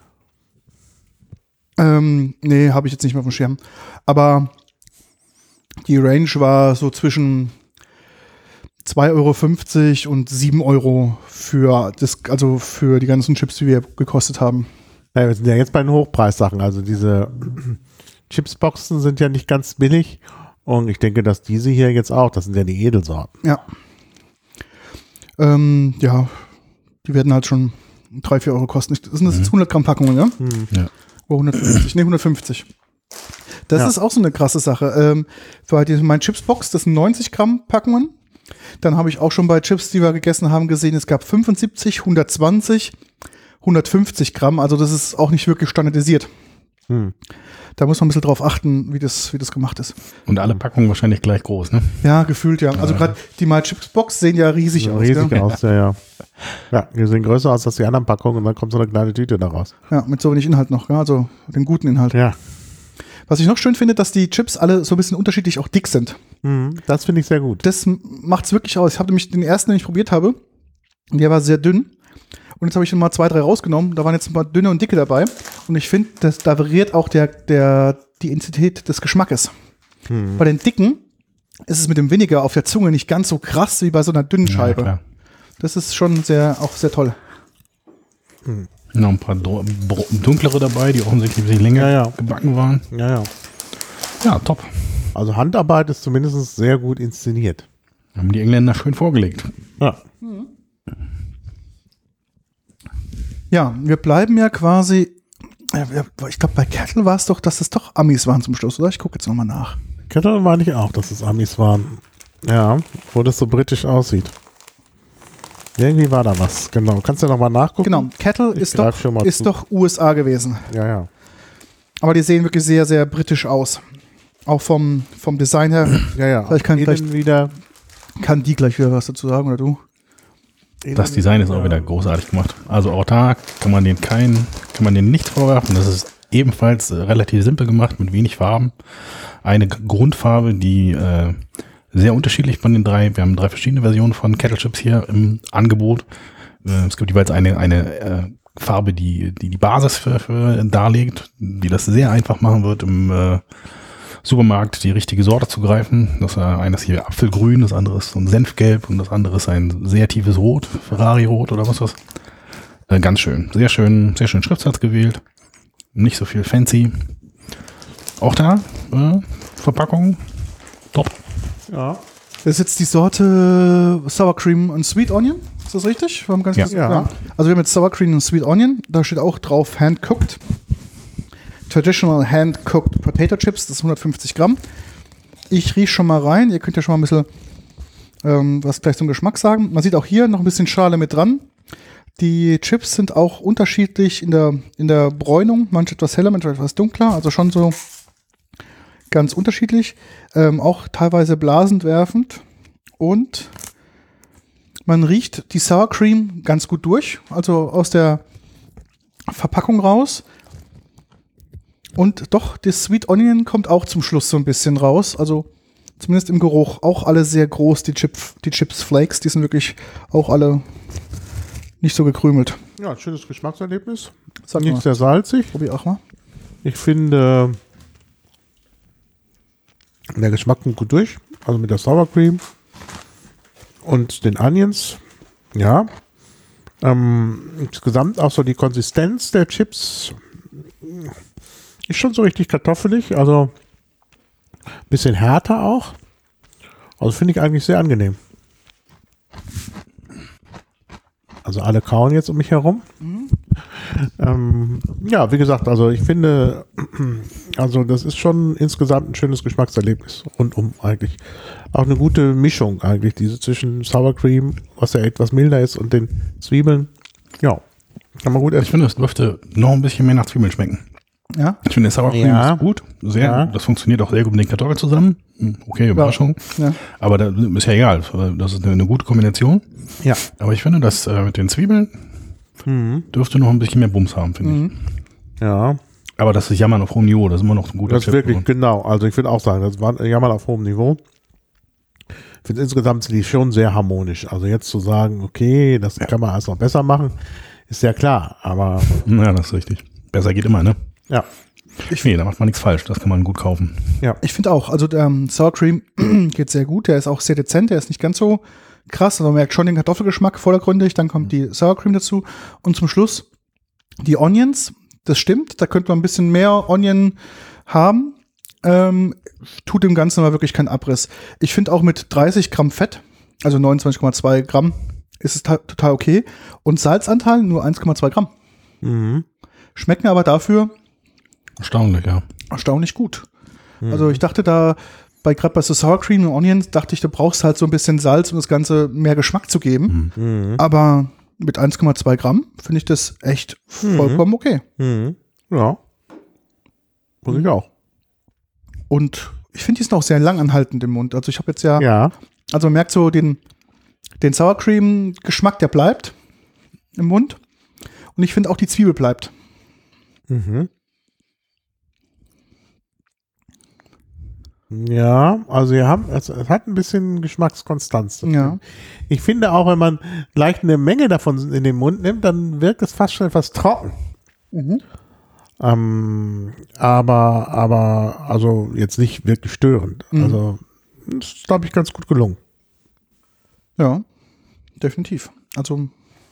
Ähm, nee, habe ich jetzt nicht mehr auf dem Schirm. Aber die Range war so zwischen zwei Euro fünfzig und sieben Euro für das, also für die ganzen Chips, die wir gekostet haben. Ja, wir sind ja jetzt bei den Hochpreissachen. Also diese Chipsboxen sind ja nicht ganz billig. Und ich denke, dass diese hier jetzt auch, das sind ja die Edelsorten. Ja. Ähm, ja, die werden halt schon drei, vier Euro kosten. Das sind das jetzt hundert Gramm Packungen, ja? Ja. Oder hundertfünfzig? Nee, hundertfünfzig. Das Ja. ist auch so eine krasse Sache. Ähm, bei diesem mein Chipsbox, das sind neunzig Gramm Packungen. Dann habe ich auch schon bei Chips, die wir gegessen haben, gesehen, es gab fünfundsiebzig, hundertzwanzig, hundertfünfzig Gramm. Also das ist auch nicht wirklich standardisiert. Hm. Da muss man ein bisschen drauf achten, wie das, wie das gemacht ist. Und alle Packungen wahrscheinlich gleich groß, ne? Ja, gefühlt ja. Also gerade die My Chips Box sehen ja riesig Sieht aus. riesig gell? aus, ja, ja. Ja, die sehen größer aus als die anderen Packungen und dann kommt so eine kleine Tüte daraus. Ja, mit so wenig Inhalt noch, gell? Also den guten Inhalt. Ja, Was ich noch schön finde, dass die Chips alle so ein bisschen unterschiedlich auch dick sind. mhm, das finde ich sehr gut. Das macht es wirklich aus. Ich habe nämlich den ersten, den ich probiert habe, der war sehr dünn. Und jetzt habe ich mal zwei, drei rausgenommen. Da waren jetzt ein paar dünne und dicke dabei. Und ich finde, das- da variiert auch der, der, die Intensität des Geschmackes. Mhm. Bei den dicken ist es mit dem weniger auf der Zunge nicht ganz so krass wie bei so einer dünnen Scheibe. klar. Das ist schon sehr, auch sehr toll. Noch ein paar dro- bro- dunklere dabei, die offensichtlich ein bisschen länger Ja, ja. gebacken waren. Ja, ja. Ja, top. Also Handarbeit ist zumindest sehr gut inszeniert. Haben die Engländer schön vorgelegt. Ja. Ja, wir bleiben ja quasi, ja, wir- ich glaube, bei Kettle war es doch, dass es doch Amis waren zum Schluss, oder? Ich gucke jetzt nochmal nach. Kettle meine ich auch, dass es Amis waren. Ja, wo das so britisch aussieht. Irgendwie war da was, genau. Kannst du noch mal nachgucken? Genau, Kettle Ich ist, greif doch, schon mal ist zu. doch U S A gewesen. Ja, ja. Aber die sehen wirklich sehr, sehr britisch aus. Auch vom, vom Design her. Ja, ja. Vielleicht kann, vielleicht wieder. kann die gleich wieder was dazu sagen, oder du? Das Design ist auch wieder großartig gemacht. Also auch da kann man den kein, kann man den nichts vorwerfen. Das ist ebenfalls äh, relativ simpel gemacht mit wenig Farben. Eine G- Grundfarbe, die äh, sehr unterschiedlich von den drei. Wir haben drei verschiedene Versionen von Kettle Chips hier im Angebot. Äh, es gibt jeweils eine eine äh, Farbe, die, die die Basis für, für darlegt, die das sehr einfach machen wird, im äh, Supermarkt die richtige Sorte zu greifen. Das äh, eines hier Apfelgrün, das andere ist so ein Senfgelb und das andere ist ein sehr tiefes Rot, Ferrari-Rot oder was was. Äh, ganz schön, sehr schön, sehr schön Schriftsatz gewählt. Nicht so viel fancy. Auch da, äh, Verpackung, top. Ja. Das ist jetzt die Sorte Sour Cream und Sweet Onion. Ist das richtig? Wir haben ganz Ja. kurz- Ja. Also wir haben jetzt Sour Cream und Sweet Onion. Da steht auch drauf Hand-Cooked. Traditional Hand-Cooked Potato Chips. Das ist hundertfünfzig Gramm. Ich rieche schon mal rein. Ihr könnt ja schon mal ein bisschen ähm, was vielleicht zum Geschmack sagen. Man sieht auch hier noch ein bisschen Schale mit dran. Die Chips sind auch unterschiedlich in der, in der Bräunung. Manche etwas heller, manche etwas dunkler. Also schon so ganz unterschiedlich. Ähm, auch teilweise blasend werfend. Und man riecht die Sour Cream ganz gut durch. Also aus der Verpackung raus. Und doch, das Sweet Onion kommt auch zum Schluss so ein bisschen raus. Also zumindest im Geruch. Auch alle sehr groß, die, Chip, die Chips Flakes. Die sind wirklich auch alle nicht so gekrümelt. Ja, ein schönes Geschmackserlebnis. Sag Nicht mal. sehr salzig. Probier auch mal. Ich finde, der Geschmack kommt gut durch. Also mit der Sour Cream und den Onions. Ja. Ähm, insgesamt auch so die Konsistenz der Chips ist schon so richtig kartoffelig. Also ein bisschen härter auch. Also finde ich eigentlich sehr angenehm. Also alle kauen jetzt um mich herum. Mhm. Ähm, ja, wie gesagt, also ich finde, also das ist schon insgesamt ein schönes Geschmackserlebnis. Rundum eigentlich. Auch eine gute Mischung eigentlich, diese zwischen Sour Cream, was ja etwas milder ist, und den Zwiebeln. Ja, kann man gut Ich essen. finde, es dürfte noch ein bisschen mehr nach Zwiebeln schmecken. Ja? Ich finde, Sour Cream Ja. ist gut. Sehr, Ja. Das funktioniert auch sehr gut mit den Kartoffeln zusammen. Hm, Okay, Überraschung. Ja. Aber da ist ja egal. Das ist eine, eine gute Kombination. Ja. Aber ich finde, dass äh, mit den Zwiebeln Mhm. dürfte noch ein bisschen mehr Bums haben, finde Mhm. ich. Ja, Aber das ist Jammern auf hohem Niveau. Das ist immer noch ein guter das ist Chip. wirklich, genau. Also ich würde auch sagen, das war ja mal auf hohem Niveau. Ich finde insgesamt sind die schon sehr harmonisch. Also jetzt zu sagen, okay, das kann man alles noch besser machen, ist ja klar. Aber Ja, das ist richtig. Besser geht immer, ne? ja, Ich nee, da macht man nichts falsch. Das kann man gut kaufen. ja. Ich finde auch, also der ähm, Sour Cream geht sehr gut. Der ist auch sehr dezent, der ist nicht ganz so krass. Also man merkt schon den Kartoffelgeschmack vordergründig. Dann kommt die Sour Cream dazu. Und zum Schluss die Onions. Das stimmt, da könnte man ein bisschen mehr Onion haben. Ähm, tut dem Ganzen aber wirklich keinen Abriss. Ich finde auch mit dreißig Gramm Fett, also neunundzwanzig Komma zwei Gramm, ist es ta- total okay. Und Salzanteil nur eins Komma zwei Gramm. Mhm. Schmecken aber dafür Erstaunlich, ja. erstaunlich gut. Also ich dachte da, bei gerade bei so Sour Cream und Onions, dachte ich, du brauchst halt so ein bisschen Salz, um das Ganze mehr Geschmack zu geben. Mhm. Aber mit eins Komma zwei Gramm finde ich das echt vollkommen okay. Mhm. Ja. Muss ich auch. Und ich finde, die sind auch sehr langanhaltend im Mund. Also ich habe jetzt ja, Ja. also man merkt so den, den Sour Cream Geschmack, der bleibt im Mund. Und ich finde auch die Zwiebel bleibt. Mhm. Ja, also ihr habt, es, es hat ein bisschen Geschmackskonstanz. Ja. Ich finde auch, wenn man gleich eine Menge davon in den Mund nimmt, dann wirkt es fast schon etwas trocken. Mhm. Ähm, aber, aber, also jetzt nicht wirklich störend. Mhm. Also, das ist, glaube ich, ganz gut gelungen. Ja, definitiv. Also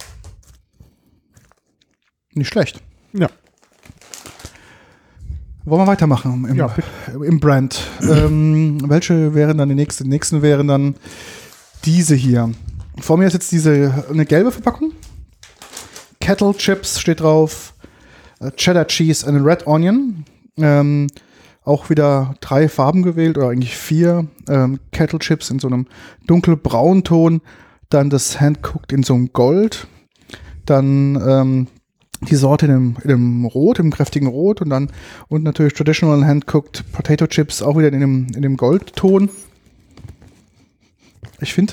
nicht schlecht. Ja. Wollen wir weitermachen im, Ja, im Brand? Ähm, welche wären dann die nächsten? Die nächsten wären dann diese hier. Vor mir ist jetzt diese eine gelbe Verpackung. Kettle Chips steht drauf. äh, Cheddar Cheese and Red Onion. Ähm, auch wieder drei Farben gewählt oder eigentlich vier. Ähm, Kettle Chips in so einem dunkelbraunen Ton. Dann das Hand-Cooked in so einem Gold. Dann ähm, die Sorte in einem, in einem Rot, im kräftigen Rot und dann und natürlich Traditional Hand-Cooked Potato Chips auch wieder in dem, in dem Goldton. Ich finde,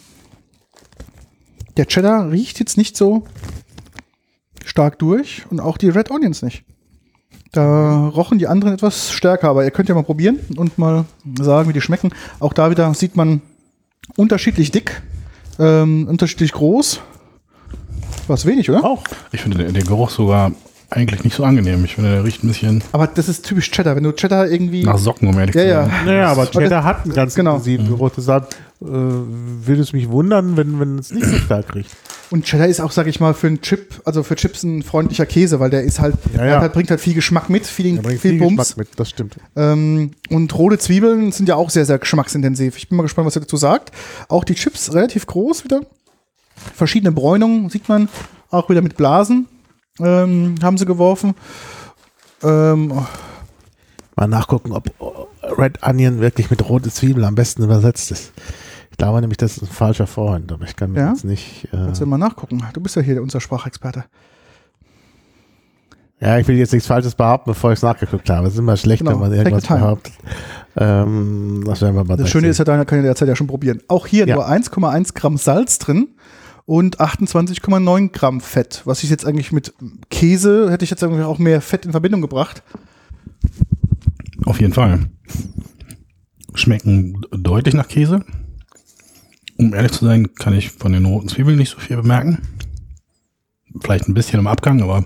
der Cheddar riecht jetzt nicht so stark durch und auch die Red Onions nicht. Da rochen die anderen etwas stärker, aber ihr könnt ja mal probieren und mal sagen, wie die schmecken. Auch da wieder sieht man unterschiedlich dick, ähm, unterschiedlich groß. Was wenig, oder? Auch. Ich finde den, den Geruch sogar eigentlich nicht so angenehm. Ich finde, der riecht ein bisschen Aber das ist typisch Cheddar. Wenn du Cheddar irgendwie... nach Socken, um ehrlich Ja, zu ja. sein. Naja, aber Das- Cheddar hat einen ganz Genau. intensiven Geruch. Deshalb äh, würde es mich wundern, wenn, wenn es nicht so stark riecht. Und Cheddar ist auch, sag ich mal, für einen Chip, also für Chips ein freundlicher Käse, weil der ist halt, Ja, der ja. hat halt, bringt halt viel Geschmack mit, viel, Der bringt viel, viel Bums. Geschmack mit, das stimmt. Ähm, und rote Zwiebeln sind ja auch sehr, sehr geschmacksintensiv. Ich bin mal gespannt, was er dazu sagt. Auch die Chips relativ groß wieder. Verschiedene Bräunungen sieht man. Auch wieder mit Blasen ähm, haben sie geworfen. Ähm, Mal nachgucken, ob Red Onion wirklich mit rote Zwiebeln am besten übersetzt ist. Ich glaube nämlich, das ist ein falscher Freund, aber ich kann Ja? jetzt nicht. Äh, kannst du mal nachgucken. Du bist ja hier unser Sprachexperte. ja, ich will jetzt nichts Falsches behaupten, bevor ich es nachgeguckt habe. Es ist immer schlecht, Genau. wenn man Take irgendwas the time. behauptet. Ähm, das werden wir mal Das gleich Schöne sehen. ist ja, da kann ihr derzeit ja schon probieren. Auch hier Ja. nur eins Komma eins Gramm Salz drin und achtundzwanzig Komma neun Gramm Fett. Was ich jetzt eigentlich mit Käse, hätte ich jetzt irgendwie auch mehr Fett in Verbindung gebracht. Auf jeden Fall. Schmecken deutlich nach Käse. Um ehrlich zu sein, kann ich von den roten Zwiebeln nicht so viel bemerken. Vielleicht ein bisschen im Abgang, aber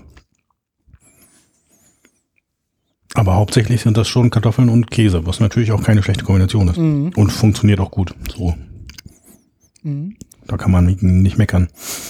aber hauptsächlich sind das schon Kartoffeln und Käse, was natürlich auch keine schlechte Kombination ist. Mhm. Und funktioniert auch gut. So. Mhm. Da kann man nicht- nicht meckern.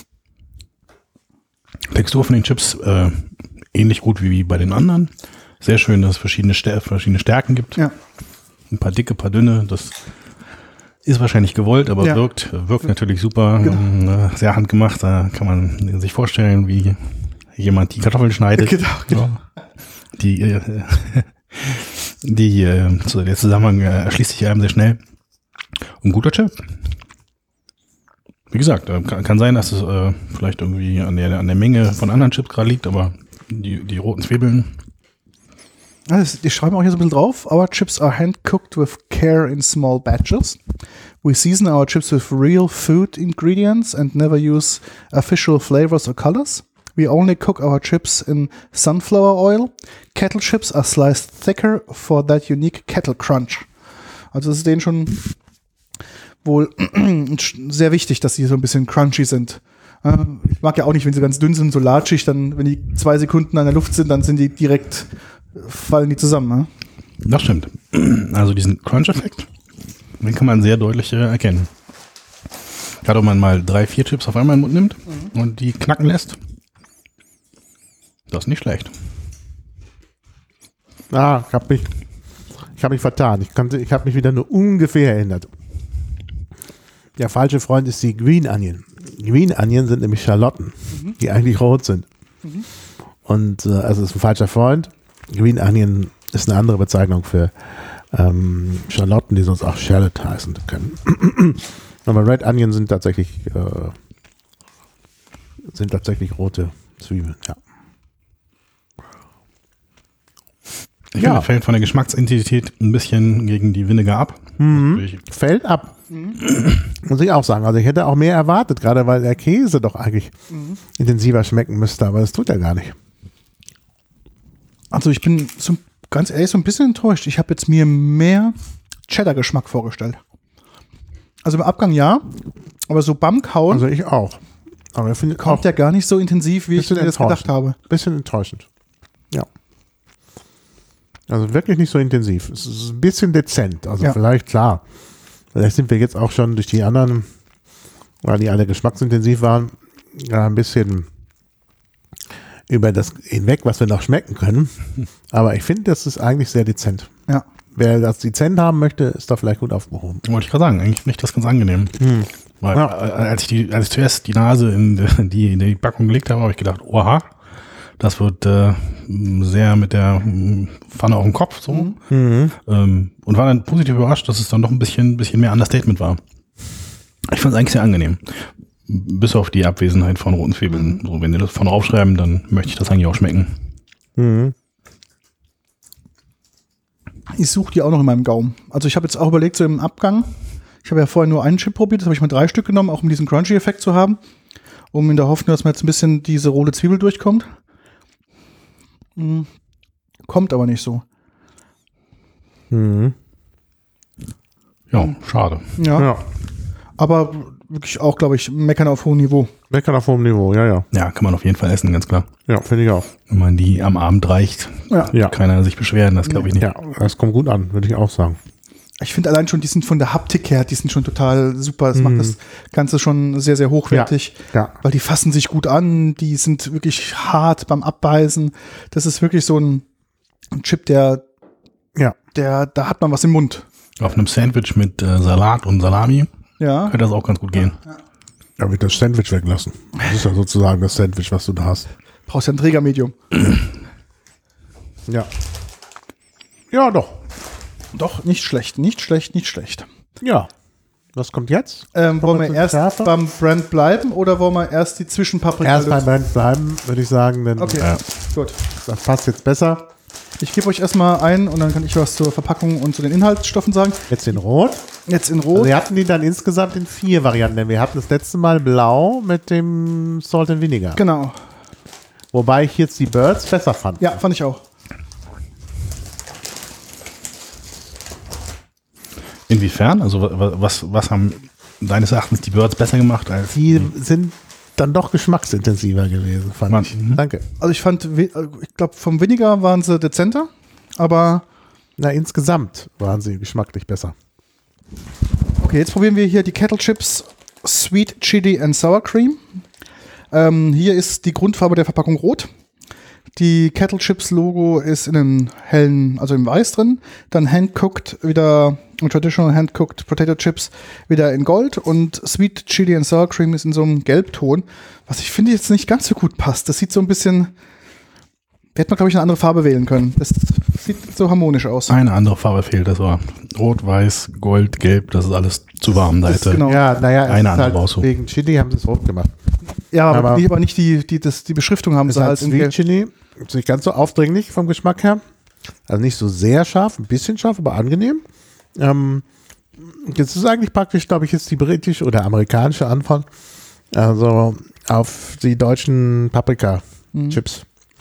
Textur von den Chips äh, ähnlich gut wie bei den anderen. Sehr schön, dass es verschiedene, Stär verschiedene Stärken gibt. Ja. Ein paar dicke, paar dünne. Das ist wahrscheinlich gewollt, aber Ja. wirkt, wirkt natürlich super. Genau. Äh, Sehr handgemacht. Da kann man sich vorstellen, wie jemand die Kartoffeln schneidet. Genau, genau. Ja. Die, äh, die äh, so der Zusammenhang äh, erschließt sich einem sehr schnell. Und guter Chip. Wie gesagt, äh, kann, kann sein, dass es äh, vielleicht irgendwie an der, an der Menge von anderen Chips gerade liegt, aber die, die roten Zwiebeln, Also, die schreiben auch hier so ein bisschen drauf. Our chips are hand-cooked with care in small batches. We season our chips with real food ingredients and never use artificial flavors or colors. We only cook our chips in sunflower oil. Kettle chips are sliced thicker for that unique kettle crunch. Also es ist denen schon wohl sehr wichtig, dass sie so ein bisschen crunchy sind. Äh, Ich mag ja auch nicht, wenn sie ganz dünn sind, so latschig, dann, wenn die zwei Sekunden an der Luft sind, dann sind die direkt, fallen die zusammen. Ne? das stimmt. Also diesen Crunch-Effekt, den kann man sehr deutlich äh, erkennen. Gerade wenn man mal drei, vier Chips auf einmal in den Mund nimmt Mhm. und die knacken lässt, das ist nicht schlecht. Ah, ich habe mich, ich hab mich vertan. Ich, konnte- ich habe mich wieder nur ungefähr erinnert. Der falsche Freund ist die Green Onion. Green Onion sind nämlich Schalotten, die eigentlich rot sind. Und äh, also ist ein falscher Freund. Green Onion ist eine andere Bezeichnung für ähm, Schalotten, die sonst auch Shallot heißen können. Aber Red Onion sind tatsächlich äh, sind tatsächlich rote Zwiebeln, ja. Ich Ja. finde, fällt von der Geschmacksintensität ein bisschen gegen die Vinegar ab. Mhm. Ich- Fällt ab. Muss ich auch sagen. Also ich hätte auch mehr erwartet, gerade weil der Käse doch eigentlich intensiver schmecken müsste, aber das tut er gar nicht. Also ich bin so, ganz ehrlich so ein bisschen enttäuscht. Ich habe jetzt mir mehr Cheddar-Geschmack vorgestellt. Also im Abgang ja, aber so beim Kauen Also ich auch. Aber ich finde kommt auch der gar nicht so intensiv, wie ich bisschen mir das gedacht enttäuschend. habe. ein bisschen enttäuschend. Ja. Also wirklich nicht so intensiv. Es ist ein bisschen dezent. Also Ja. vielleicht, klar. Vielleicht sind wir jetzt auch schon durch die anderen, weil die alle geschmacksintensiv waren, ja, ein bisschen über das hinweg, was wir noch schmecken können. Aber ich finde, das ist eigentlich sehr dezent. Ja. Wer das dezent haben möchte, ist da vielleicht gut aufgehoben. Wollte ich gerade sagen, eigentlich finde ich das ganz angenehm. Weil Ja. äh, als, ich die, als ich zuerst die Nase in die, in die Packung gelegt habe, habe ich gedacht, oha, das wird äh, sehr mit der mm, Pfanne auf dem Kopf so. Mhm. Ähm, und war dann positiv überrascht, dass es dann doch ein bisschen, bisschen mehr Understatement war. Ich fand es eigentlich sehr angenehm. bis auf die Abwesenheit von roten Zwiebeln. So, wenn die das von draufschreiben, dann möchte ich das eigentlich auch schmecken. Mhm. Ich suche die auch noch in meinem Gaumen. Also ich habe jetzt auch überlegt, so im Abgang, ich habe ja vorher nur einen Chip probiert, das habe ich mal drei Stück genommen, auch um diesen Crunchy-Effekt zu haben, um in der Hoffnung, dass man jetzt ein bisschen diese rote Zwiebel durchkommt. Hm. Kommt aber nicht so. Mhm. Ja, schade. Ja. Ja. Aber wirklich auch, glaube ich, meckern auf hohem Niveau. Meckern auf hohem Niveau, ja, ja. Ja, kann man auf jeden Fall essen, ganz klar. Ja, finde ich auch. Wenn man die am Abend reicht, Ja. Ja. keiner sich beschweren, das glaube ich nicht. Ja, das kommt gut an, würde ich auch sagen. Ich finde allein schon, die sind von der Haptik her, die sind schon total super. Das Mhm. macht das Ganze schon sehr, sehr hochwertig. Ja. Weil die fassen sich gut an, die sind wirklich hart beim Abbeißen. Das ist wirklich so ein, ein Chip, der, Ja. der, da hat man was im Mund. Auf einem Sandwich mit äh, Salat und Salami Ja. könnte das auch ganz gut gehen. Da wird das Sandwich weglassen. Das ist ja sozusagen das Sandwich, was du da hast. Brauchst ja ein Trägermedium. Ja. Ja, doch. Doch, nicht schlecht, nicht schlecht, nicht schlecht. Ja. Was kommt jetzt? Ähm, wollen wir zur erst Schärfe? beim Brand bleiben oder wollen wir erst die Zwischenpaprika Erst beim lösen? Brand bleiben, würde ich sagen, denn Okay, Ja. gut. das passt jetzt besser. Ich gebe euch erstmal ein und dann kann ich was zur Verpackung und zu den Inhaltsstoffen sagen. Jetzt in Rot. Jetzt in Also Rot. wir hatten die dann insgesamt in vier Varianten. Denn wir hatten das letzte Mal Blau mit dem Salt and Vinegar. Genau. Wobei ich jetzt die Birds besser fand. Ja, fand ich auch. Inwiefern? Also wa- was, was haben deines Erachtens die Birds besser gemacht als Die sind dann doch geschmacksintensiver gewesen, fand Man- ich. mhm. Danke. Also ich fand, we- ich glaube, vom Vinegar waren sie dezenter, aber Na, insgesamt waren sie geschmacklich besser. okay, jetzt probieren wir hier die Kettle Chips Sweet Chili and Sour Cream. Ähm, hier ist die Grundfarbe der Verpackung rot. Die Kettle Chips Logo ist in einem hellen, also im Weiß drin. Dann Hand-Cooked wieder, Traditional Hand-Cooked Potato Chips wieder in Gold. Und Sweet Chili and Sour Cream ist in so einem Gelbton, was ich finde jetzt nicht ganz so gut passt. Das sieht so ein bisschen, da hätte man, glaube ich, eine andere Farbe wählen können. Das sieht so harmonisch aus. eine andere Farbe fehlt? Das war Rot, Weiß, Gold, Gelb, das ist alles zu warm. Da Das ist hätte genau. Ja, naja, es Eine ist andere halt raussuchen. wegen Chili haben sie es rot gemacht. Ja, aber, aber- nicht, aber nicht die, die, das, die Beschriftung haben Es sie ist halt halt in Sweet Chili. Ist nicht ganz so aufdringlich vom Geschmack her. Also nicht so sehr scharf, ein bisschen scharf, aber angenehm. Ähm, jetzt ist eigentlich praktisch, glaube ich, jetzt die britische oder amerikanische Antwort also auf die deutschen Paprika-Chips.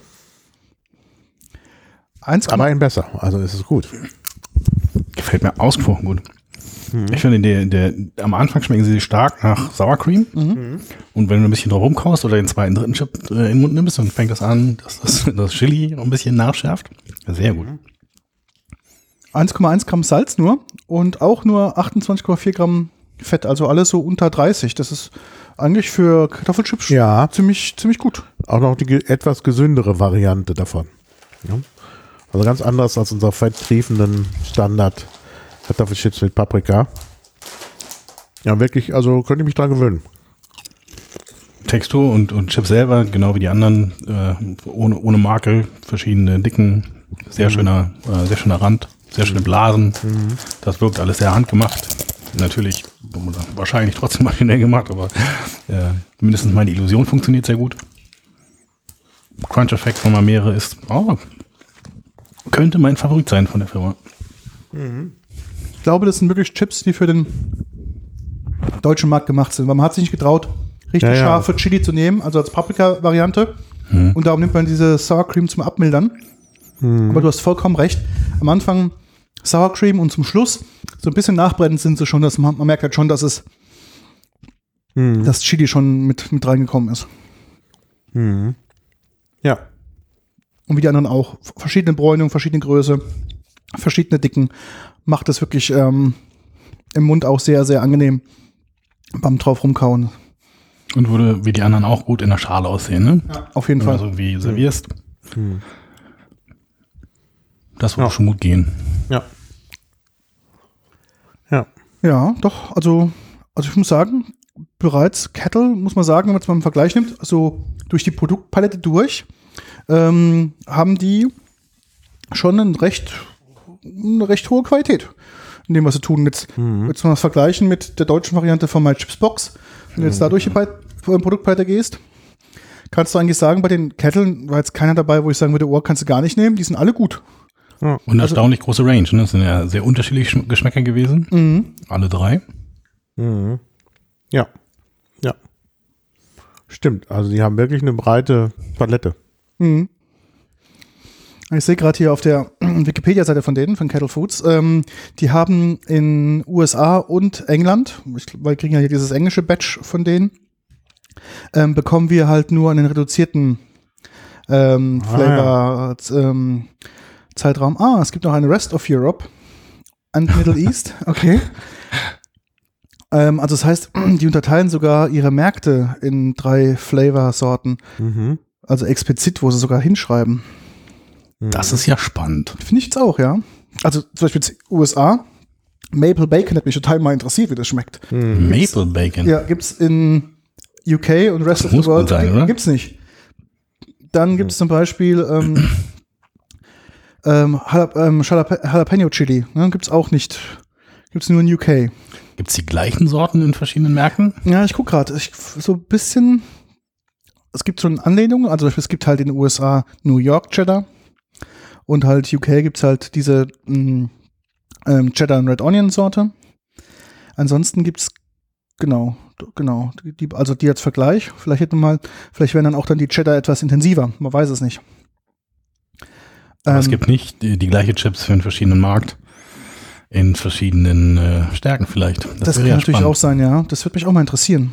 eins, Aber ein besser. Also es ist gut. gefällt mir ausgesprochen gut. Ich finde, der, der, am Anfang schmecken sie stark nach Sour Cream. Und wenn du ein bisschen drauf rumkaust oder den zweiten, dritten Chip äh, in den Mund nimmst, dann fängt das an, dass das, das Chili noch ein bisschen nachschärft. Sehr gut. eins Komma eins Gramm Salz nur und auch nur achtundzwanzig Komma vier Gramm Fett, also alles so unter dreißig. Das ist eigentlich für Kartoffelchips Ja. ziemlich, ziemlich gut. Auch noch die ge- etwas gesündere Variante davon. Ja. Also ganz anders als unser fetttriefenden Standard Kartoffelchips mit Paprika. Ja, wirklich, also könnte ich mich dran gewöhnen. Textur und, und Chip selber, genau wie die anderen, äh, ohne, ohne Makel, verschiedene Dicken, sehr schöner, äh, sehr schöner Rand, sehr schöne Blasen. Das wirkt alles sehr handgemacht. Natürlich, oder wahrscheinlich trotzdem maschinell gemacht, aber äh, mindestens meine Illusion funktioniert sehr gut. Crunch-Effekt, wenn man mehrere isst, oh, könnte mein Favorit sein von der Firma. Ich glaube, das sind wirklich Chips, die für den deutschen Markt gemacht sind, weil man hat sich nicht getraut, richtig Ja, ja. scharfe Chili zu nehmen, also als Paprika-Variante. Und darum nimmt man diese Sour Cream zum Abmildern. Aber du hast vollkommen recht. Am Anfang Sour Cream und zum Schluss so ein bisschen nachbrennend sind sie schon, dass man, man merkt halt schon, dass es das Chili schon mit, mit reingekommen ist. Ja. Und wie die anderen auch. Verschiedene Bräunungen, verschiedene Größe, verschiedene Dicken. Macht es wirklich ähm, im Mund auch sehr, sehr angenehm beim drauf rumkauen. Und würde wie die anderen auch gut in der Schale aussehen, ne? Ja, auf jeden Wenn du Fall. so wie servierst. Das würde Ja. schon gut gehen. Ja. Ja. Ja, doch. Also, also ich muss sagen, bereits Kettle, muss man sagen, wenn man es mal im Vergleich nimmt, also durch die Produktpalette durch, ähm, haben die schon ein recht, eine recht hohe Qualität in dem, was sie tun. Jetzt, jetzt mal das vergleichen mit der deutschen Variante von My Chips Box, Wenn du jetzt da durch die Pal- Produktpalette gehst, kannst du eigentlich sagen, bei den Ketteln war jetzt keiner dabei, wo ich sagen würde, oh, kannst du gar nicht nehmen, die sind alle gut. Ja. Und erstaunlich also, große Range, ne? Das sind ja sehr unterschiedliche Geschmäcker gewesen. Mhm. Alle drei. Mhm. Ja. Ja. Stimmt, also die haben wirklich eine breite Palette. Mhm. Ich sehe gerade hier auf der Wikipedia-Seite von denen, von Kettle Foods, ähm, die haben in U S A und England, ich, weil wir kriegen ja hier dieses englische Batch von denen, ähm, bekommen wir halt nur einen reduzierten ähm, ah, Flavor ja. ähm, Zeitraum. Ah, es gibt noch eine Rest of Europe and Middle East, okay. ähm, also das heißt, die unterteilen sogar ihre Märkte in drei Flavor-Sorten, mhm. also explizit, wo sie sogar hinschreiben. Das ist ja spannend. Finde ich jetzt auch, ja. Also zum Beispiel U S A, Maple Bacon hat mich total mal interessiert, wie das schmeckt. Mhm. Maple Bacon? Ja, gibt's in U K und Rest das of the World sein, oder? Gibt's nicht. Dann gibt's zum Beispiel ähm, ähm, Jalap- ähm, Jalap- Jalapeno Chili. Ne, gibt's auch nicht. Gibt's nur in U K. Gibt's die gleichen Sorten in verschiedenen Märkten? Ja, ich guck gerade. So ein bisschen. Es gibt schon Anlehnungen. Also es gibt halt in den U S A New York Cheddar. Und halt U K gibt's halt diese mh, ähm, Cheddar und Red Onion Sorte. Ansonsten gibt's genau, genau, die, also die als Vergleich. Vielleicht hätten wir mal, vielleicht wären dann auch dann die Cheddar etwas intensiver. Man weiß es nicht. Aber ähm, es gibt nicht die, die gleiche Chips für einen verschiedenen Markt in verschiedenen äh, Stärken vielleicht. Das, das kann ja natürlich spannend. Auch sein, ja. Das würde mich auch mal interessieren.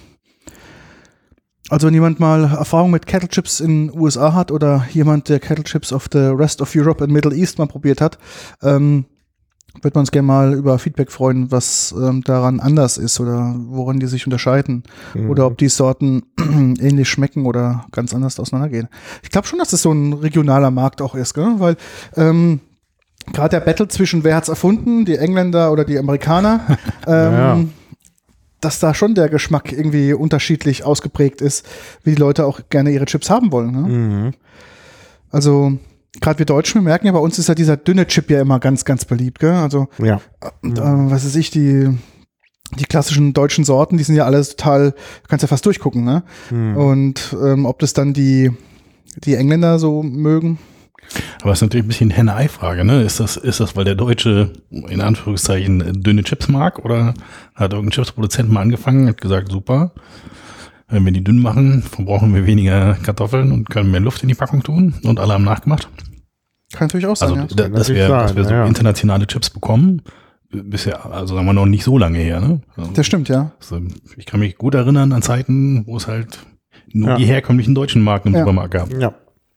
Also wenn jemand mal Erfahrung mit Kettle Chips in den U S A hat oder jemand, der Kettle Chips of the Rest of Europe and Middle East mal probiert hat, ähm, würde man uns gerne mal über Feedback freuen, was ähm, daran anders ist oder woran die sich unterscheiden. Mhm. Oder ob die Sorten ähnlich schmecken oder ganz anders auseinandergehen. Ich glaube schon, dass das so ein regionaler Markt auch ist, gell? Weil ähm, gerade der Battle zwischen wer hat's erfunden, die Engländer oder die Amerikaner, ähm, ja. dass da schon der Geschmack irgendwie unterschiedlich ausgeprägt ist, wie die Leute auch gerne ihre Chips haben wollen. Ne? Mhm. Also gerade wir Deutschen, wir merken ja, bei uns ist ja dieser dünne Chip ja immer ganz, ganz beliebt. Gell? Also ja. äh, äh, was weiß ich, die, die klassischen deutschen Sorten, die sind ja alles total, du kannst ja fast durchgucken. Ne? Mhm. Und ähm, ob das dann die, die Engländer so mögen. Aber es ist natürlich ein bisschen eine Henne-Ei-Frage, ne? Ist das, ist das, weil der Deutsche in Anführungszeichen dünne Chips mag oder hat irgendein Chipsproduzent mal angefangen und hat gesagt, super, wenn wir die dünn machen, verbrauchen wir weniger Kartoffeln und können mehr Luft in die Packung tun und alle haben nachgemacht? Kann natürlich auch sein, also, ja. da, dass, wir, sein, dass wir so ja. internationale Chips bekommen, bisher, also sagen wir noch nicht so lange her, ne? Also, das stimmt, ja. Also, ich kann mich gut erinnern an Zeiten, wo es halt nur ja. die herkömmlichen deutschen Marken im ja. Supermarkt gab. Ja.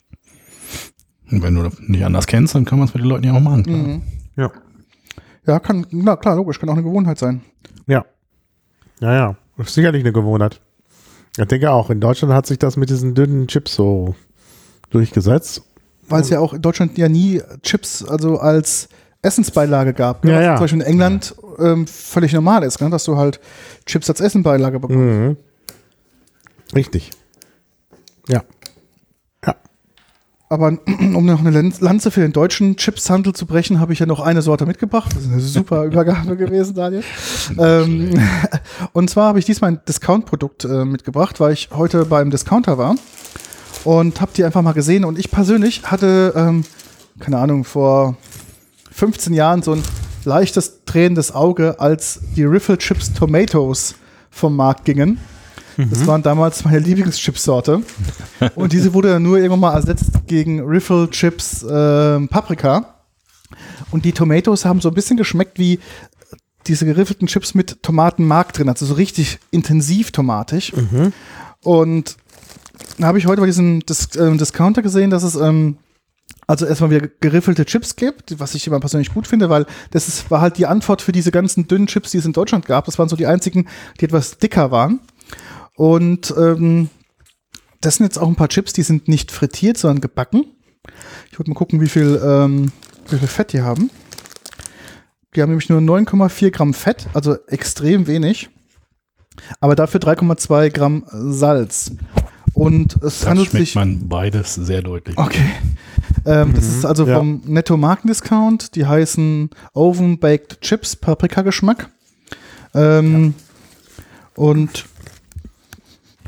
Und wenn du nicht anders kennst, dann kann man es mit den Leuten ja auch machen. Klar. Mhm. Ja. Ja, kann, na klar, logisch, kann auch eine Gewohnheit sein. Ja. Ja, ja. Das ist sicherlich eine Gewohnheit. Ich denke auch, in Deutschland hat sich das mit diesen dünnen Chips so durchgesetzt. Weil es ja auch in Deutschland ja nie Chips also als Essensbeilage gab. Ja, ja. Zum Beispiel in England ähm, völlig normal ist, ne? Dass du halt Chips als Essenbeilage bekommst. Mhm. Richtig. Ja. Ja. Aber um noch eine Lanze für den deutschen Chipshandel zu brechen, habe ich ja noch eine Sorte mitgebracht. Das ist eine super Übergabe gewesen, Daniel. Ähm, und zwar habe ich diesmal ein Discount-Produkt äh, mitgebracht, weil ich heute beim Discounter war und habe die einfach mal gesehen. Und ich persönlich hatte, ähm, keine Ahnung, vor fünfzehn Jahren so ein leichtes tränendes Auge, als die Riffle Chips Tomatoes vom Markt gingen. Das waren damals meine Lieblingschipsorte. Und diese wurde dann nur irgendwann mal ersetzt gegen Riffle Chips äh, Paprika. Und die Tomatoes haben so ein bisschen geschmeckt wie diese geriffelten Chips mit Tomatenmark drin, also so richtig intensiv tomatisch. Mhm. Und da habe ich heute bei diesem Dis- äh, Discounter gesehen, dass es ähm, also erstmal wieder geriffelte Chips gibt, was ich immer persönlich gut finde, weil das ist, war halt die Antwort für diese ganzen dünnen Chips, die es in Deutschland gab. Das waren so die einzigen, die etwas dicker waren. Und ähm, das sind jetzt auch ein paar Chips, die sind nicht frittiert, sondern gebacken. Ich wollte mal gucken, wie viel, ähm, wie viel Fett die haben. Die haben nämlich nur neun Komma vier Gramm Fett, also extrem wenig. Aber dafür drei Komma zwei Gramm Salz. Und es das handelt schmeckt sich. Man beides sehr deutlich. Okay. Ähm, mhm, das ist also ja. vom Netto Markendiscount. Die heißen Oven Baked Chips, Paprika-Geschmack. Ähm, ja. Und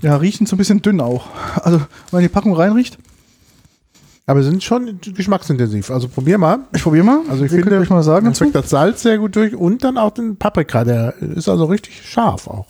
Ja, riechen so ein bisschen dünn auch. Also, wenn man die Packung reinriecht. Aber sind schon geschmacksintensiv. Also probier mal. Ich probiere mal. Also ich Ihr könnt finde, euch mal sagen man dazu. schmeckt das Salz sehr gut durch und dann auch den Paprika. Der ist also richtig scharf auch.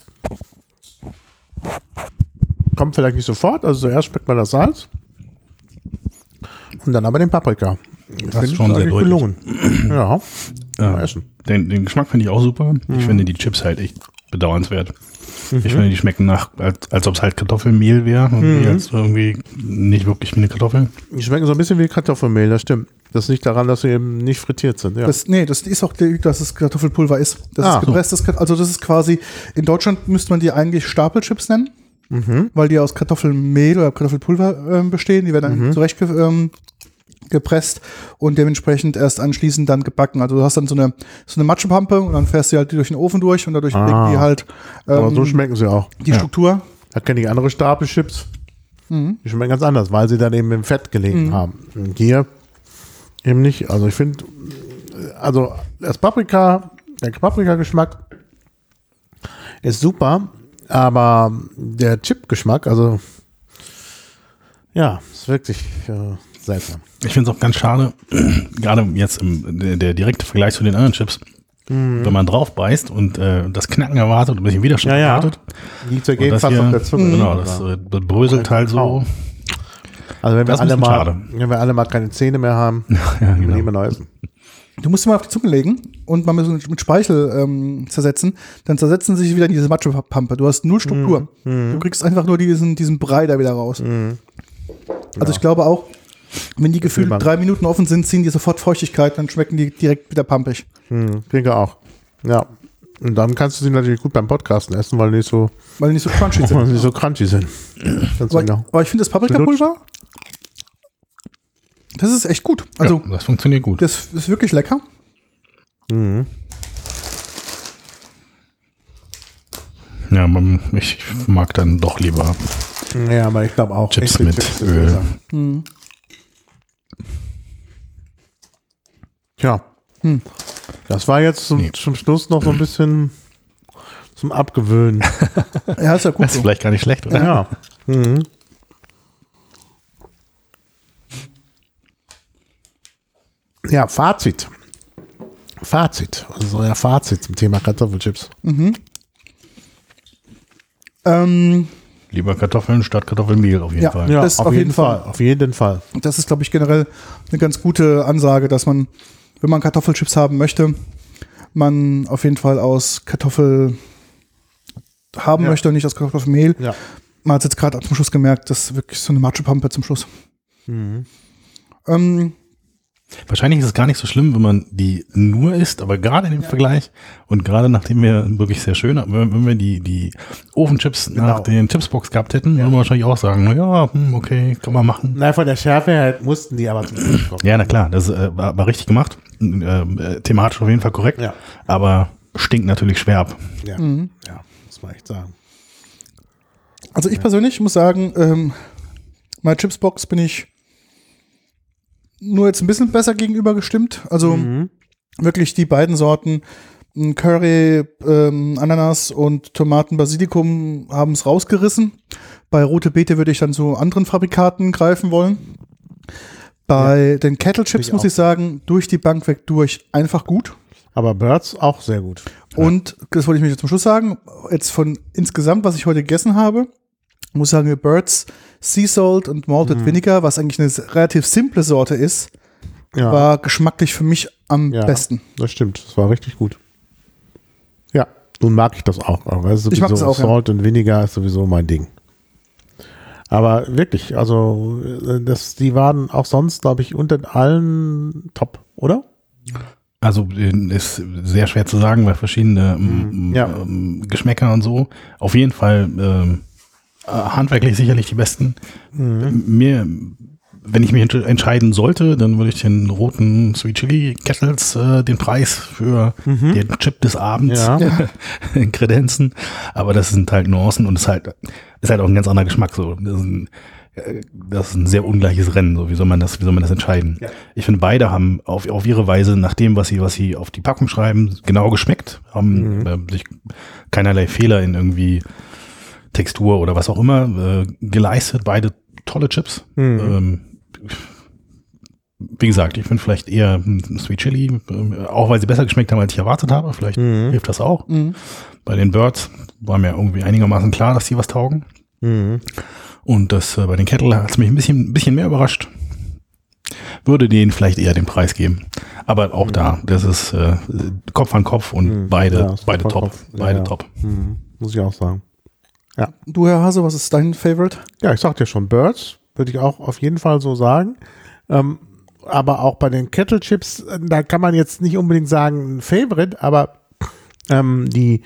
Kommt vielleicht nicht sofort. Also zuerst schmeckt man das Salz und dann aber den Paprika. Das ist schon sehr deutlich. gelungen. Ja. Ja. Mal essen. Den, den Geschmack finde ich auch super. Ich finde die Chips halt echt bedauernswert. Ich finde, die schmecken nach, als, als ob es halt Kartoffelmehl wäre. Irgendwie, als irgendwie nicht wirklich wie eine Kartoffel. Die schmecken so ein bisschen wie Kartoffelmehl, das stimmt. Das liegt daran, dass sie eben nicht frittiert sind. Ja. Das, nee, das ist auch, dass es Kartoffelpulver ist. Das Ah, ist gepresstes, Kat- also das ist quasi, in Deutschland müsste man die eigentlich Stapelchips nennen, Mhm. weil die aus Kartoffelmehl oder Kartoffelpulver ähm, bestehen. Die werden dann Mhm. zurecht ge ähm, gepresst und dementsprechend erst anschließend dann gebacken. Also du hast dann so eine, so eine Matschepampe und dann fährst du halt die durch den Ofen durch und dadurch Ah. kriegen die halt ähm, Aber so schmecken sie auch. die Struktur. Da kenne ich andere Stapelchips. Mhm. Die schmecken ganz anders, weil sie dann eben im Fett gelegen Mhm. haben. Und hier eben nicht. Also ich finde, also das Paprika, der Paprika-Geschmack ist super, aber der Chip-Geschmack, also ja, ist wirklich äh, seltsam. Ich finde es auch ganz schade, gerade jetzt im, der, der direkte Vergleich zu den anderen Chips, wenn man drauf beißt und äh, das Knacken erwartet und ein bisschen Widerstand Ja, ja. erwartet. Die zergeht Und das fast hier- auf der Zunge. Genau, das äh, bröselt halt so. Also wenn wir, Das ist ein alle bisschen mal, schade. wenn wir alle mal keine Zähne mehr haben, Ja, genau. genau. immer neu essen. Du musst sie mal auf die Zunge legen und mal mit, mit Speichel ähm, zersetzen. Dann zersetzen sie sich wieder in diese Matschepampe. Du hast null Struktur. Du kriegst einfach nur diesen, diesen Brei da wieder raus. Also ich glaube auch, wenn die gefühlt man. drei Minuten offen sind, ziehen die sofort Feuchtigkeit, dann schmecken die direkt wieder pampig. Hm, denke auch. Ja. Und dann kannst du sie natürlich gut beim Podcasten essen, weil die nicht so, Weil die nicht so crunchy weil sind. die nicht so crunchy sind. Ganz Aber, genau. aber ich finde das Paprikapulver, das ist echt gut. Also ja, das funktioniert gut. das ist wirklich lecker. Mhm. Ja, man, ich mag dann doch lieber Ja, aber ich glaube auch. Chips echte mit ist Öl. besser. Hm. Tja. Hm. Das war jetzt zum, Nee. zum Schluss noch so ein bisschen zum Abgewöhnen. Ja, ist ja gut Das ist so. vielleicht gar nicht schlecht, oder? Ja. Mhm. Ja, Fazit. Fazit. Also euer Fazit zum Thema Kartoffelchips. Ähm, Lieber Kartoffeln statt Kartoffelmehl auf jeden Ja. Fall. Ja, Das auf jeden Fall. Auf jeden Fall. das ist, glaube ich, generell eine ganz gute Ansage, dass man, wenn man Kartoffelchips haben möchte, man auf jeden Fall aus Kartoffel haben Ja. möchte und nicht aus Kartoffelmehl. Ja. Man hat jetzt gerade zum Schluss gemerkt, das ist wirklich so eine Matschepampe zum Schluss. Mhm. Ähm, Wahrscheinlich ist es gar nicht so schlimm, wenn man die nur isst, aber gerade in dem Vergleich und gerade nachdem wir wirklich sehr schön, wenn, wenn wir die, die Ofenchips nach den Chipsbox gehabt hätten, würden wir wahrscheinlich auch sagen, na ja, hm, okay, kann man machen. Na, von der Schärfe her mussten die aber zum Schluss kommen. Ja, na klar, das äh, war, war richtig gemacht, äh, thematisch auf jeden Fall korrekt, Ja. aber stinkt natürlich schwer ab. Ja. Mhm. Ja, muss man echt sagen. also ich persönlich muss sagen, ähm, meine Chipsbox bin ich nur jetzt ein bisschen besser gegenüber gestimmt. Also Mhm. wirklich die beiden Sorten m, Curry, ähm, Ananas und Tomaten, Basilikum haben es rausgerissen. Bei Rote Beete würde ich dann zu anderen Fabrikaten greifen wollen. Bei den Kettle Chips Ich muss auch. ich sagen, durch die Bank weg durch einfach gut. Aber Birds auch sehr gut. Und das wollte ich mir zum Schluss sagen, jetzt von insgesamt, was ich heute gegessen habe, muss ich sagen, Birds Sea Salt und Malted Vinegar, was eigentlich eine s- relativ simple Sorte ist, Ja, war geschmacklich für mich am Ja. besten. das stimmt. Das war richtig gut. Ja, nun mag ich das auch. Aber das ist Ich mag sowieso das auch, ja. Salt und Vinegar ist sowieso mein Ding. Aber wirklich, also äh, das, die waren auch sonst, glaube ich, unter allen top, oder? Also äh, ist sehr schwer zu sagen, weil verschiedene ähm, Ja. ähm, Geschmäcker und so. Auf jeden Fall ähm, äh, handwerklich sicherlich die besten. Mir, wenn ich mich entsch- entscheiden sollte, dann würde ich den roten Sweet Chili Kettles äh, den Preis für den Chip des Abends Ja. kredenzen. Aber das sind halt Nuancen und es ist halt, ist halt auch ein ganz anderer Geschmack so. Das ist ein, äh, das ist ein sehr ungleiches Rennen. So, wie soll man das, wie soll man das entscheiden? Ja. Ich finde, beide haben auf, auf ihre Weise, nach dem, was sie, was sie auf die Packung schreiben, genau geschmeckt, haben äh, sich keinerlei Fehler in irgendwie Textur oder was auch immer äh, geleistet. Beide tolle Chips. Mhm. Ähm, wie gesagt, ich finde vielleicht eher Sweet Chili, äh, auch weil sie besser geschmeckt haben, als ich erwartet habe. Vielleicht Mhm. hilft das auch. Mhm. Bei den Birds war mir irgendwie einigermaßen klar, dass die was taugen. Mhm. Und das äh, bei den Kettle hat es mich ein bisschen, ein bisschen mehr überrascht. Würde denen vielleicht eher den Preis geben. Aber auch mhm. da, das ist äh, Kopf an Kopf und mhm. beide, ja, beide top. Kopf. Beide ja, top. Ja. Mhm. Muss ich auch sagen. Ja. Du, Herr Hase, was ist dein Favorite? Ja, ich sagte ja schon, Birds würde ich auch auf jeden Fall so sagen. Ähm, aber auch bei den Kettle Chips, da kann man jetzt nicht unbedingt sagen ein Favorite, aber ähm, die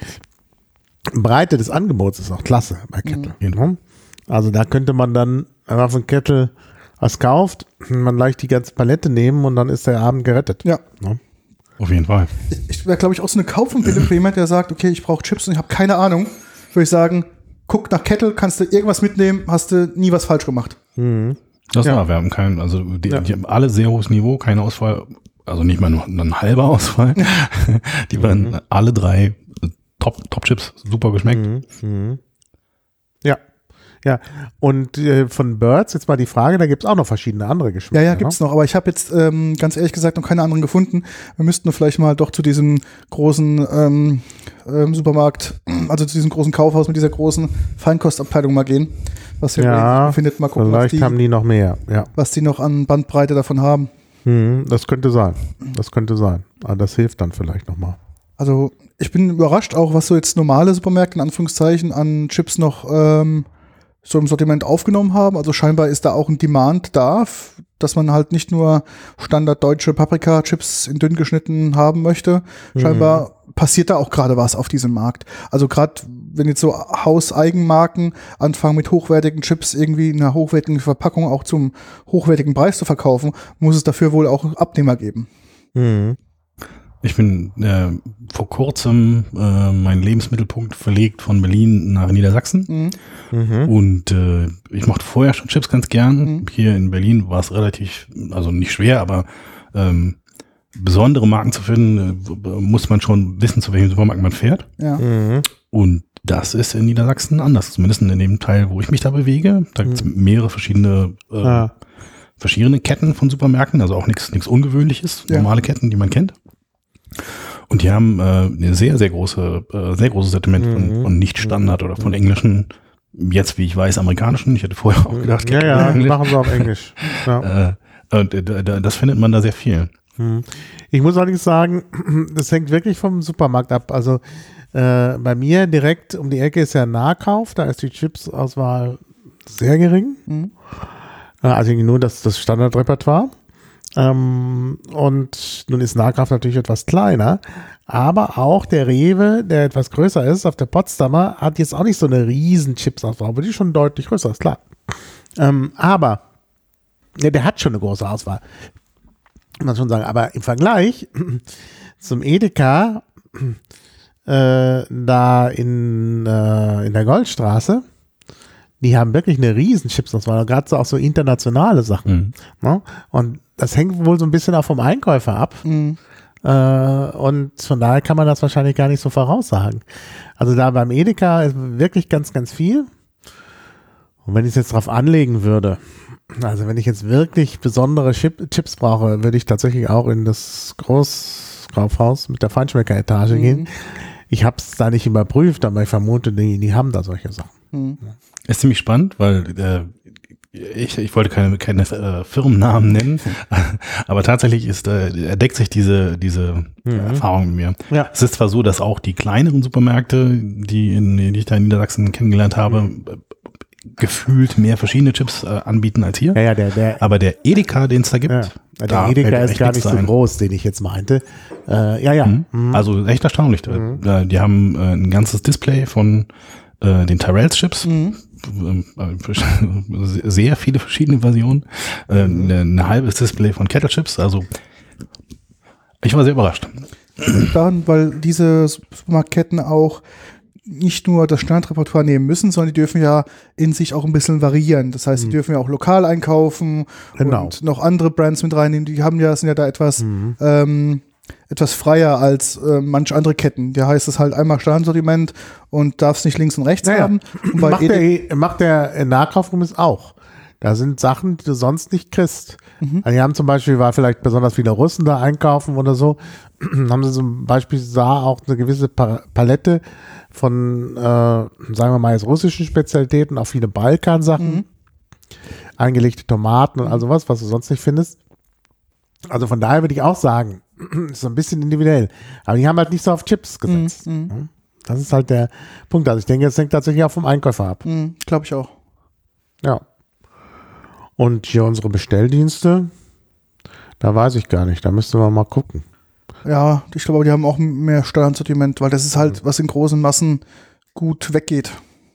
Breite des Angebots ist auch klasse bei Kettle. Mhm. Also da könnte man dann, wenn man von Kettle was kauft, man leicht die ganze Palette nehmen und dann ist der Abend gerettet. Ja. Ja. Auf jeden Fall. Ich, ich wäre, glaube ich, auch so eine Kaufempfehlung für jemand, der sagt, okay, ich brauche Chips und ich habe keine Ahnung. Würde ich sagen, guck nach Kettle, kannst du irgendwas mitnehmen, hast du nie was falsch gemacht. Mhm. Das Ja. war, wir haben keinen, also die, Ja. die haben alle sehr hohes Niveau, keine Ausfall, also nicht mal nur ein halber Ausfall. Die waren Mhm. alle drei Top, Top-Chips, super geschmeckt. Mhm. Mhm. Ja. Ja, und äh, von Birds, jetzt mal die Frage, da gibt es auch noch verschiedene andere Geschmäcker. Ja, ja, gibt's noch, aber ich habe jetzt ähm, ganz ehrlich gesagt noch keine anderen gefunden. Wir müssten vielleicht mal doch zu diesem großen ähm, ähm, Supermarkt, also zu diesem großen Kaufhaus mit dieser großen Feinkostabteilung mal gehen. Was hier Ja, findet, mal gucken, was vielleicht die, haben die noch mehr, ja. was die noch an Bandbreite davon haben. Mhm, das könnte sein, das könnte sein. Aber das hilft dann vielleicht nochmal. Also ich bin überrascht auch, was so jetzt normale Supermärkte in Anführungszeichen an Chips noch ähm, so im Sortiment aufgenommen haben. Also scheinbar ist da auch ein Demand da, f- dass man halt nicht nur Standard deutsche Paprika-Chips in dünn geschnitten haben möchte. Scheinbar passiert da auch gerade was auf diesem Markt. Also gerade wenn jetzt so Hauseigenmarken anfangen mit hochwertigen Chips irgendwie in einer hochwertigen Verpackung auch zum hochwertigen Preis zu verkaufen, muss es dafür wohl auch Abnehmer geben. Mhm. Ich bin äh, vor kurzem äh, meinen Lebensmittelpunkt verlegt von Berlin nach Niedersachsen. Mhm. Mhm. Und äh, ich mochte vorher schon Chips ganz gern. Mhm. Hier in Berlin war es relativ, also nicht schwer, aber ähm, besondere Marken zu finden, äh, muss man schon wissen, zu welchem Supermarkt man fährt. Ja. Mhm. Und das ist in Niedersachsen anders, zumindest in dem Teil, wo ich mich da bewege. Da gibt es mehrere verschiedene, äh, Ah. verschiedene Ketten von Supermärkten, also auch nichts nichts Ungewöhnliches, Ja. normale Ketten, die man kennt. Und die haben äh, eine sehr, sehr große, äh, sehr großes Sortiment von, Mhm. von Nicht-Standard oder von englischen, jetzt wie ich weiß, amerikanischen. Ich hätte vorher auch gedacht, Ja, ja, Englisch. machen sie auf Englisch. Ja. Äh, und, äh, da- da- das findet man da sehr viel. Mhm. Ich muss allerdings sagen, das hängt wirklich vom Supermarkt ab. Also äh, bei mir direkt um die Ecke ist ja ein Nahkauf, da ist die Chips-Auswahl sehr gering. Mhm. Äh, also nur das, das Standardrepertoire. Ähm, und nun ist Nahkauf natürlich etwas kleiner, aber auch der Rewe, der etwas größer ist, auf der Potsdamer, hat jetzt auch nicht so eine riesen Chips-Auswahl, aber die ist schon deutlich größer, ist klar. Ähm, aber ja, der hat schon eine große Auswahl, muss man schon sagen. Aber im Vergleich zum Edeka äh, da in, äh, in der Goldstraße, die haben wirklich eine riesen Chips-Auswahl, gerade so auch so internationale Sachen. Mhm. Ne? Und das hängt wohl so ein bisschen auch vom Einkäufer ab. Mhm. Äh, und von daher kann man das wahrscheinlich gar nicht so voraussagen. Also da beim Edeka ist wirklich ganz, ganz viel. Und wenn ich es jetzt drauf anlegen würde, also wenn ich jetzt wirklich besondere Chip, Chips brauche, würde ich tatsächlich auch in das Großkaufhaus mit der Feinschmecker-Etage Mhm. gehen. Ich habe es da nicht überprüft, aber ich vermute, die, die haben da solche Sachen. Mhm. Ist ziemlich spannend, weil äh, ich, ich wollte keine, keine äh, Firmennamen nennen, aber tatsächlich ist, äh, deckt sich diese, diese Mhm. Erfahrung mit mir. Ja. Es ist zwar so, dass auch die kleineren Supermärkte, die, in, die ich da in Niedersachsen kennengelernt habe, äh, gefühlt mehr verschiedene Chips äh, anbieten als hier. Ja, ja, der, der, Aber der Edeka, den es da gibt, ja, der da Edeka fällt ist echt gar nichts nicht so ein. groß, den ich jetzt meinte. Äh, ja, ja. Mhm. Mhm. Also echt erstaunlich. Äh, Die haben äh, ein ganzes Display von äh, den Tyrells Chips. Mhm. Sehr viele verschiedene Versionen. Äh, eine, ein halbes Display von Kettle Chips. Also ich war sehr überrascht. Daran, weil diese Supermarktketten auch nicht nur das Standardrepertoire nehmen müssen, sondern die dürfen ja in sich auch ein bisschen variieren. Das heißt, die dürfen ja auch lokal einkaufen Genau. und noch andere Brands mit reinnehmen. Die haben ja, sind ja da etwas Mhm. ähm, etwas freier als äh, manche andere Ketten. Da heißt es halt einmal Standardsortiment und darfst nicht links und rechts Naja. haben. Und bei Macht Edeka- der, macht der Nahkaufgenuss auch. Da sind Sachen, die du sonst nicht kriegst. Mhm. Also die haben zum Beispiel, weil vielleicht besonders viele Russen da einkaufen oder so, haben sie zum Beispiel da auch eine gewisse Pa- Palette von, äh, sagen wir mal jetzt russischen Spezialitäten, auch viele Balkansachen, Mhm. eingelegte Tomaten und all sowas, was du sonst nicht findest. Also von daher würde ich auch sagen, ist so ein bisschen individuell. Aber die haben halt nicht so auf Chips gesetzt. Mhm. Das ist halt der Punkt. Also ich denke, es hängt tatsächlich auch vom Einkäufer ab. Mhm, glaube ich auch. Ja. Und hier unsere Bestelldienste, da weiß ich gar nicht. Da müsste man mal gucken. Ja, ich glaube, die haben auch mehr Standardsortiment, weil das ist halt, was in großen Massen gut weggeht.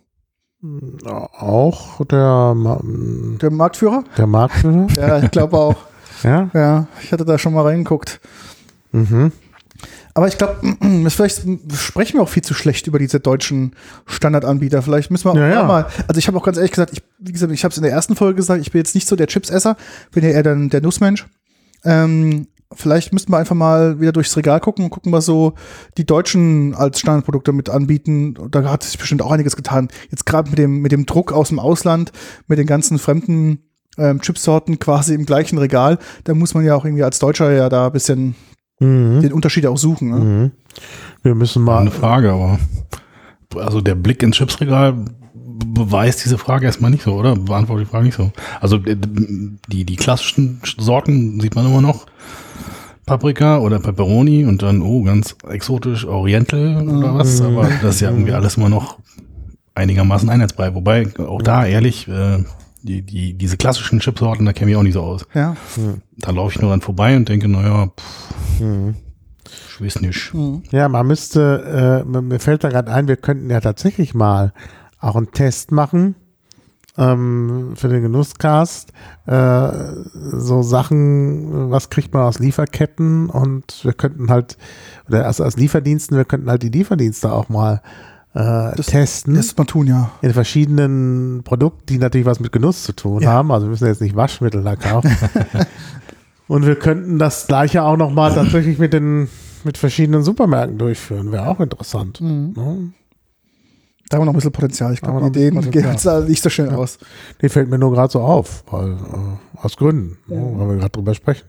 Ja, auch der, Ma- Der Marktführer? der Marktführer. Ja, ich glaube auch. Ja. Ja, ich hatte da schon mal reingeguckt. Mhm. Aber ich glaube, vielleicht sprechen wir auch viel zu schlecht über diese deutschen Standardanbieter. Vielleicht müssen wir Ja, auch ja. mal, also ich habe auch ganz ehrlich gesagt, ich, wie gesagt, ich habe es in der ersten Folge gesagt, ich bin jetzt nicht so der Chipsesser, bin ja eher dann der Nussmensch. Ähm, vielleicht müssten wir einfach mal wieder durchs Regal gucken und gucken, was so die Deutschen als Standardprodukte mit anbieten. Und da hat sich bestimmt auch einiges getan. Jetzt gerade mit dem, mit dem Druck aus dem Ausland, mit den ganzen fremden ähm, Chipsorten quasi im gleichen Regal, da muss man ja auch irgendwie als Deutscher ja da ein bisschen Mhm. den Unterschied auch suchen. Ne? Mhm. Wir müssen War mal. eine Frage, aber also der Blick ins Chipsregal beweist diese Frage erstmal nicht so, oder? Beantwortet die Frage nicht so. Also äh, die, die klassischen Sorten sieht man immer noch. Paprika oder Pepperoni und dann, oh, ganz exotisch Oriental oder was. Aber das ist ja irgendwie alles immer noch einigermaßen einheitsbrei. Wobei, auch da ehrlich, äh, die, die, diese klassischen Chipsorten, da kenne ich auch nicht so aus. Ja. Da laufe ich nur dann vorbei und denke, naja, pff, Mhm. ich weiß nicht. Ja, man müsste, äh, mir fällt da gerade ein, wir könnten ja tatsächlich mal auch einen Test machen ähm, für den Genusscast. Äh, so Sachen, was kriegt man aus Lieferketten und wir könnten halt, oder also aus Lieferdiensten, wir könnten halt die Lieferdienste auch mal äh, Das- testen. Das muss man tun, ja. In verschiedenen Produkten, die natürlich was mit Genuss zu tun Ja. haben. Also wir müssen jetzt nicht Waschmittel da kaufen. Und wir könnten das Gleiche auch nochmal tatsächlich mit den mit verschiedenen Supermärkten durchführen. Wäre auch interessant. Mhm. Ne? Da haben wir noch ein bisschen Potenzial. Ich Da haben glaube, wir die noch ein Ideen bisschen gehen jetzt da nicht so schnell aus. Die fällt mir nur gerade so auf, weil, äh, aus Gründen, ne, weil wir gerade drüber sprechen.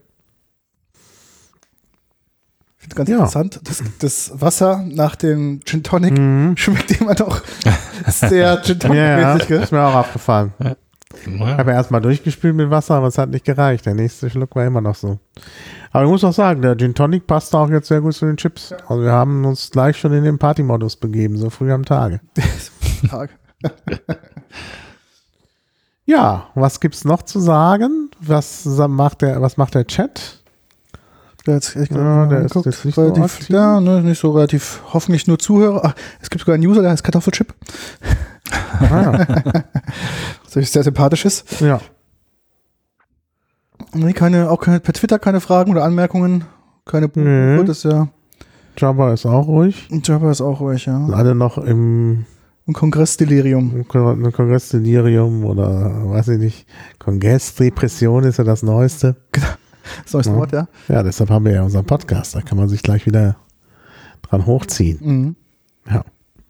Ich finde ganz Ja. interessant, das, das Wasser nach dem Gin Tonic Mhm. schmeckt immer noch sehr Gin Ja, ja, Tonic-mäßig. gell? ist mir auch aufgefallen. Ich Naja. habe ja erstmal durchgespült mit Wasser, aber es hat nicht gereicht. Der nächste Schluck war immer noch so. Aber ich muss auch sagen, der Gin Tonic passt auch jetzt sehr gut zu den Chips. Also wir haben uns gleich schon in den Partymodus begeben, so früh am Tage. Tag. Ja, was gibt's noch zu sagen? Was macht der, was macht der Chat? Der, jetzt, ich Ja, der ist guckt, jetzt nicht so relativ, aktiv. ja, ne, nicht so relativ, hoffentlich nur Zuhörer. Ach, es gibt sogar einen User, der heißt Kartoffelchip, Ah, was sehr sympathisch ist. ja. Nee, keine, auch keine, per Twitter keine Fragen oder Anmerkungen. Keine Nö. Gut, ist ja. Jabba ist auch ruhig. Und Jabba ist auch ruhig, ja. Alle noch im, Ein Kongressdelirium. im Kon- im Kongressdelirium oder weiß ich nicht. Kongressdepression ist ja das Neueste. Das neueste Ja. Wort, ja. Ja, deshalb haben wir ja unseren Podcast. Da kann man sich gleich wieder dran hochziehen. Mhm. Ja.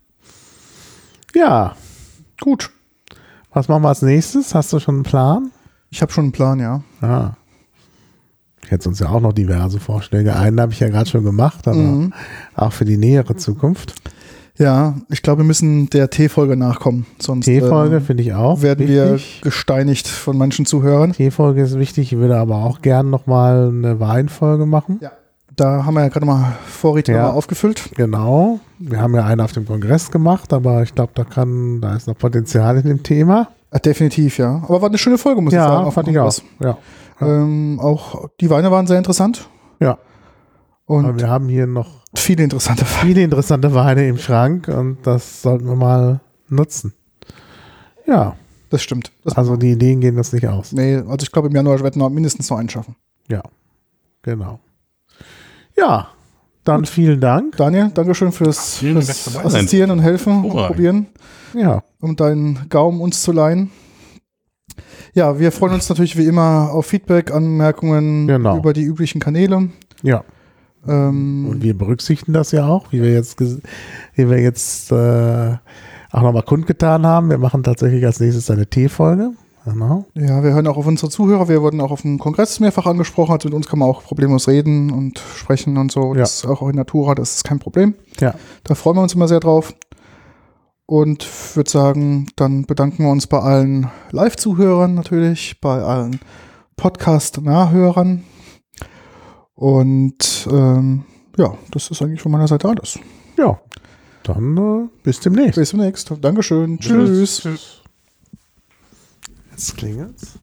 Ja, Gut. was machen wir als nächstes? Hast du schon einen Plan? Ich habe schon einen Plan, ja. Ah. Ich hätte uns ja auch noch diverse Vorschläge. Einen habe ich ja gerade schon gemacht, aber Mhm. auch für die nähere Zukunft. Ja, ich glaube, wir müssen der T-Folge nachkommen. Sonst T-Folge äh, finde ich auch werden wichtig. wir gesteinigt von manchen Zuhörern. T-Folge ist wichtig. Ich würde aber auch gern nochmal eine Weinfolge machen. Ja. Da haben wir ja gerade mal Vorräte Ja. mal aufgefüllt. Genau. Wir haben ja einen auf dem Kongress gemacht, aber ich glaube, da kann, da ist noch Potenzial in dem Thema. Ah, definitiv, ja. Aber war eine schöne Folge, muss ich sagen. Ja, auf fand dem ich auch. Kongress. Ja. Ähm, auch die Weine waren sehr interessant. Ja. Aber Und wir haben hier noch viele interessante Weine. viele interessante Weine im Schrank und das sollten wir mal nutzen. Ja, Das stimmt. Das, also die Ideen gehen uns nicht aus. nee, also ich glaube, im Januar werden wir mindestens noch einen schaffen. Ja, genau. Ja, dann vielen Dank. Daniel, Dankeschön fürs, Vielen Dank, fürs dass du dabei sein. Assistieren und Helfen und Hervorragend. Probieren, Ja, um deinen Gaumen uns zu leihen. Ja, wir freuen uns natürlich wie immer auf Feedback, Anmerkungen Genau. über die üblichen Kanäle. ja. Ähm, Und wir berücksichtigen das ja auch, wie wir jetzt, ges- wie wir jetzt äh, auch nochmal kundgetan haben. Wir machen tatsächlich als nächstes eine T-Folge. Genau. Ja, wir hören auch auf unsere Zuhörer. Wir wurden auch auf dem Kongress mehrfach angesprochen. Also mit uns kann man auch problemlos reden und sprechen und so. Ja. Das ist auch in Natura, das ist kein Problem. Ja. Da freuen wir uns immer sehr drauf. Und würde sagen, dann bedanken wir uns bei allen Live-Zuhörern natürlich, bei allen Podcast-Nahhörern. Und ähm, ja, das ist eigentlich von meiner Seite alles. Ja. Dann äh, bis demnächst. Bis zum nächsten. Dankeschön. Tschüss. Tschüss. Jetzt klingelt's.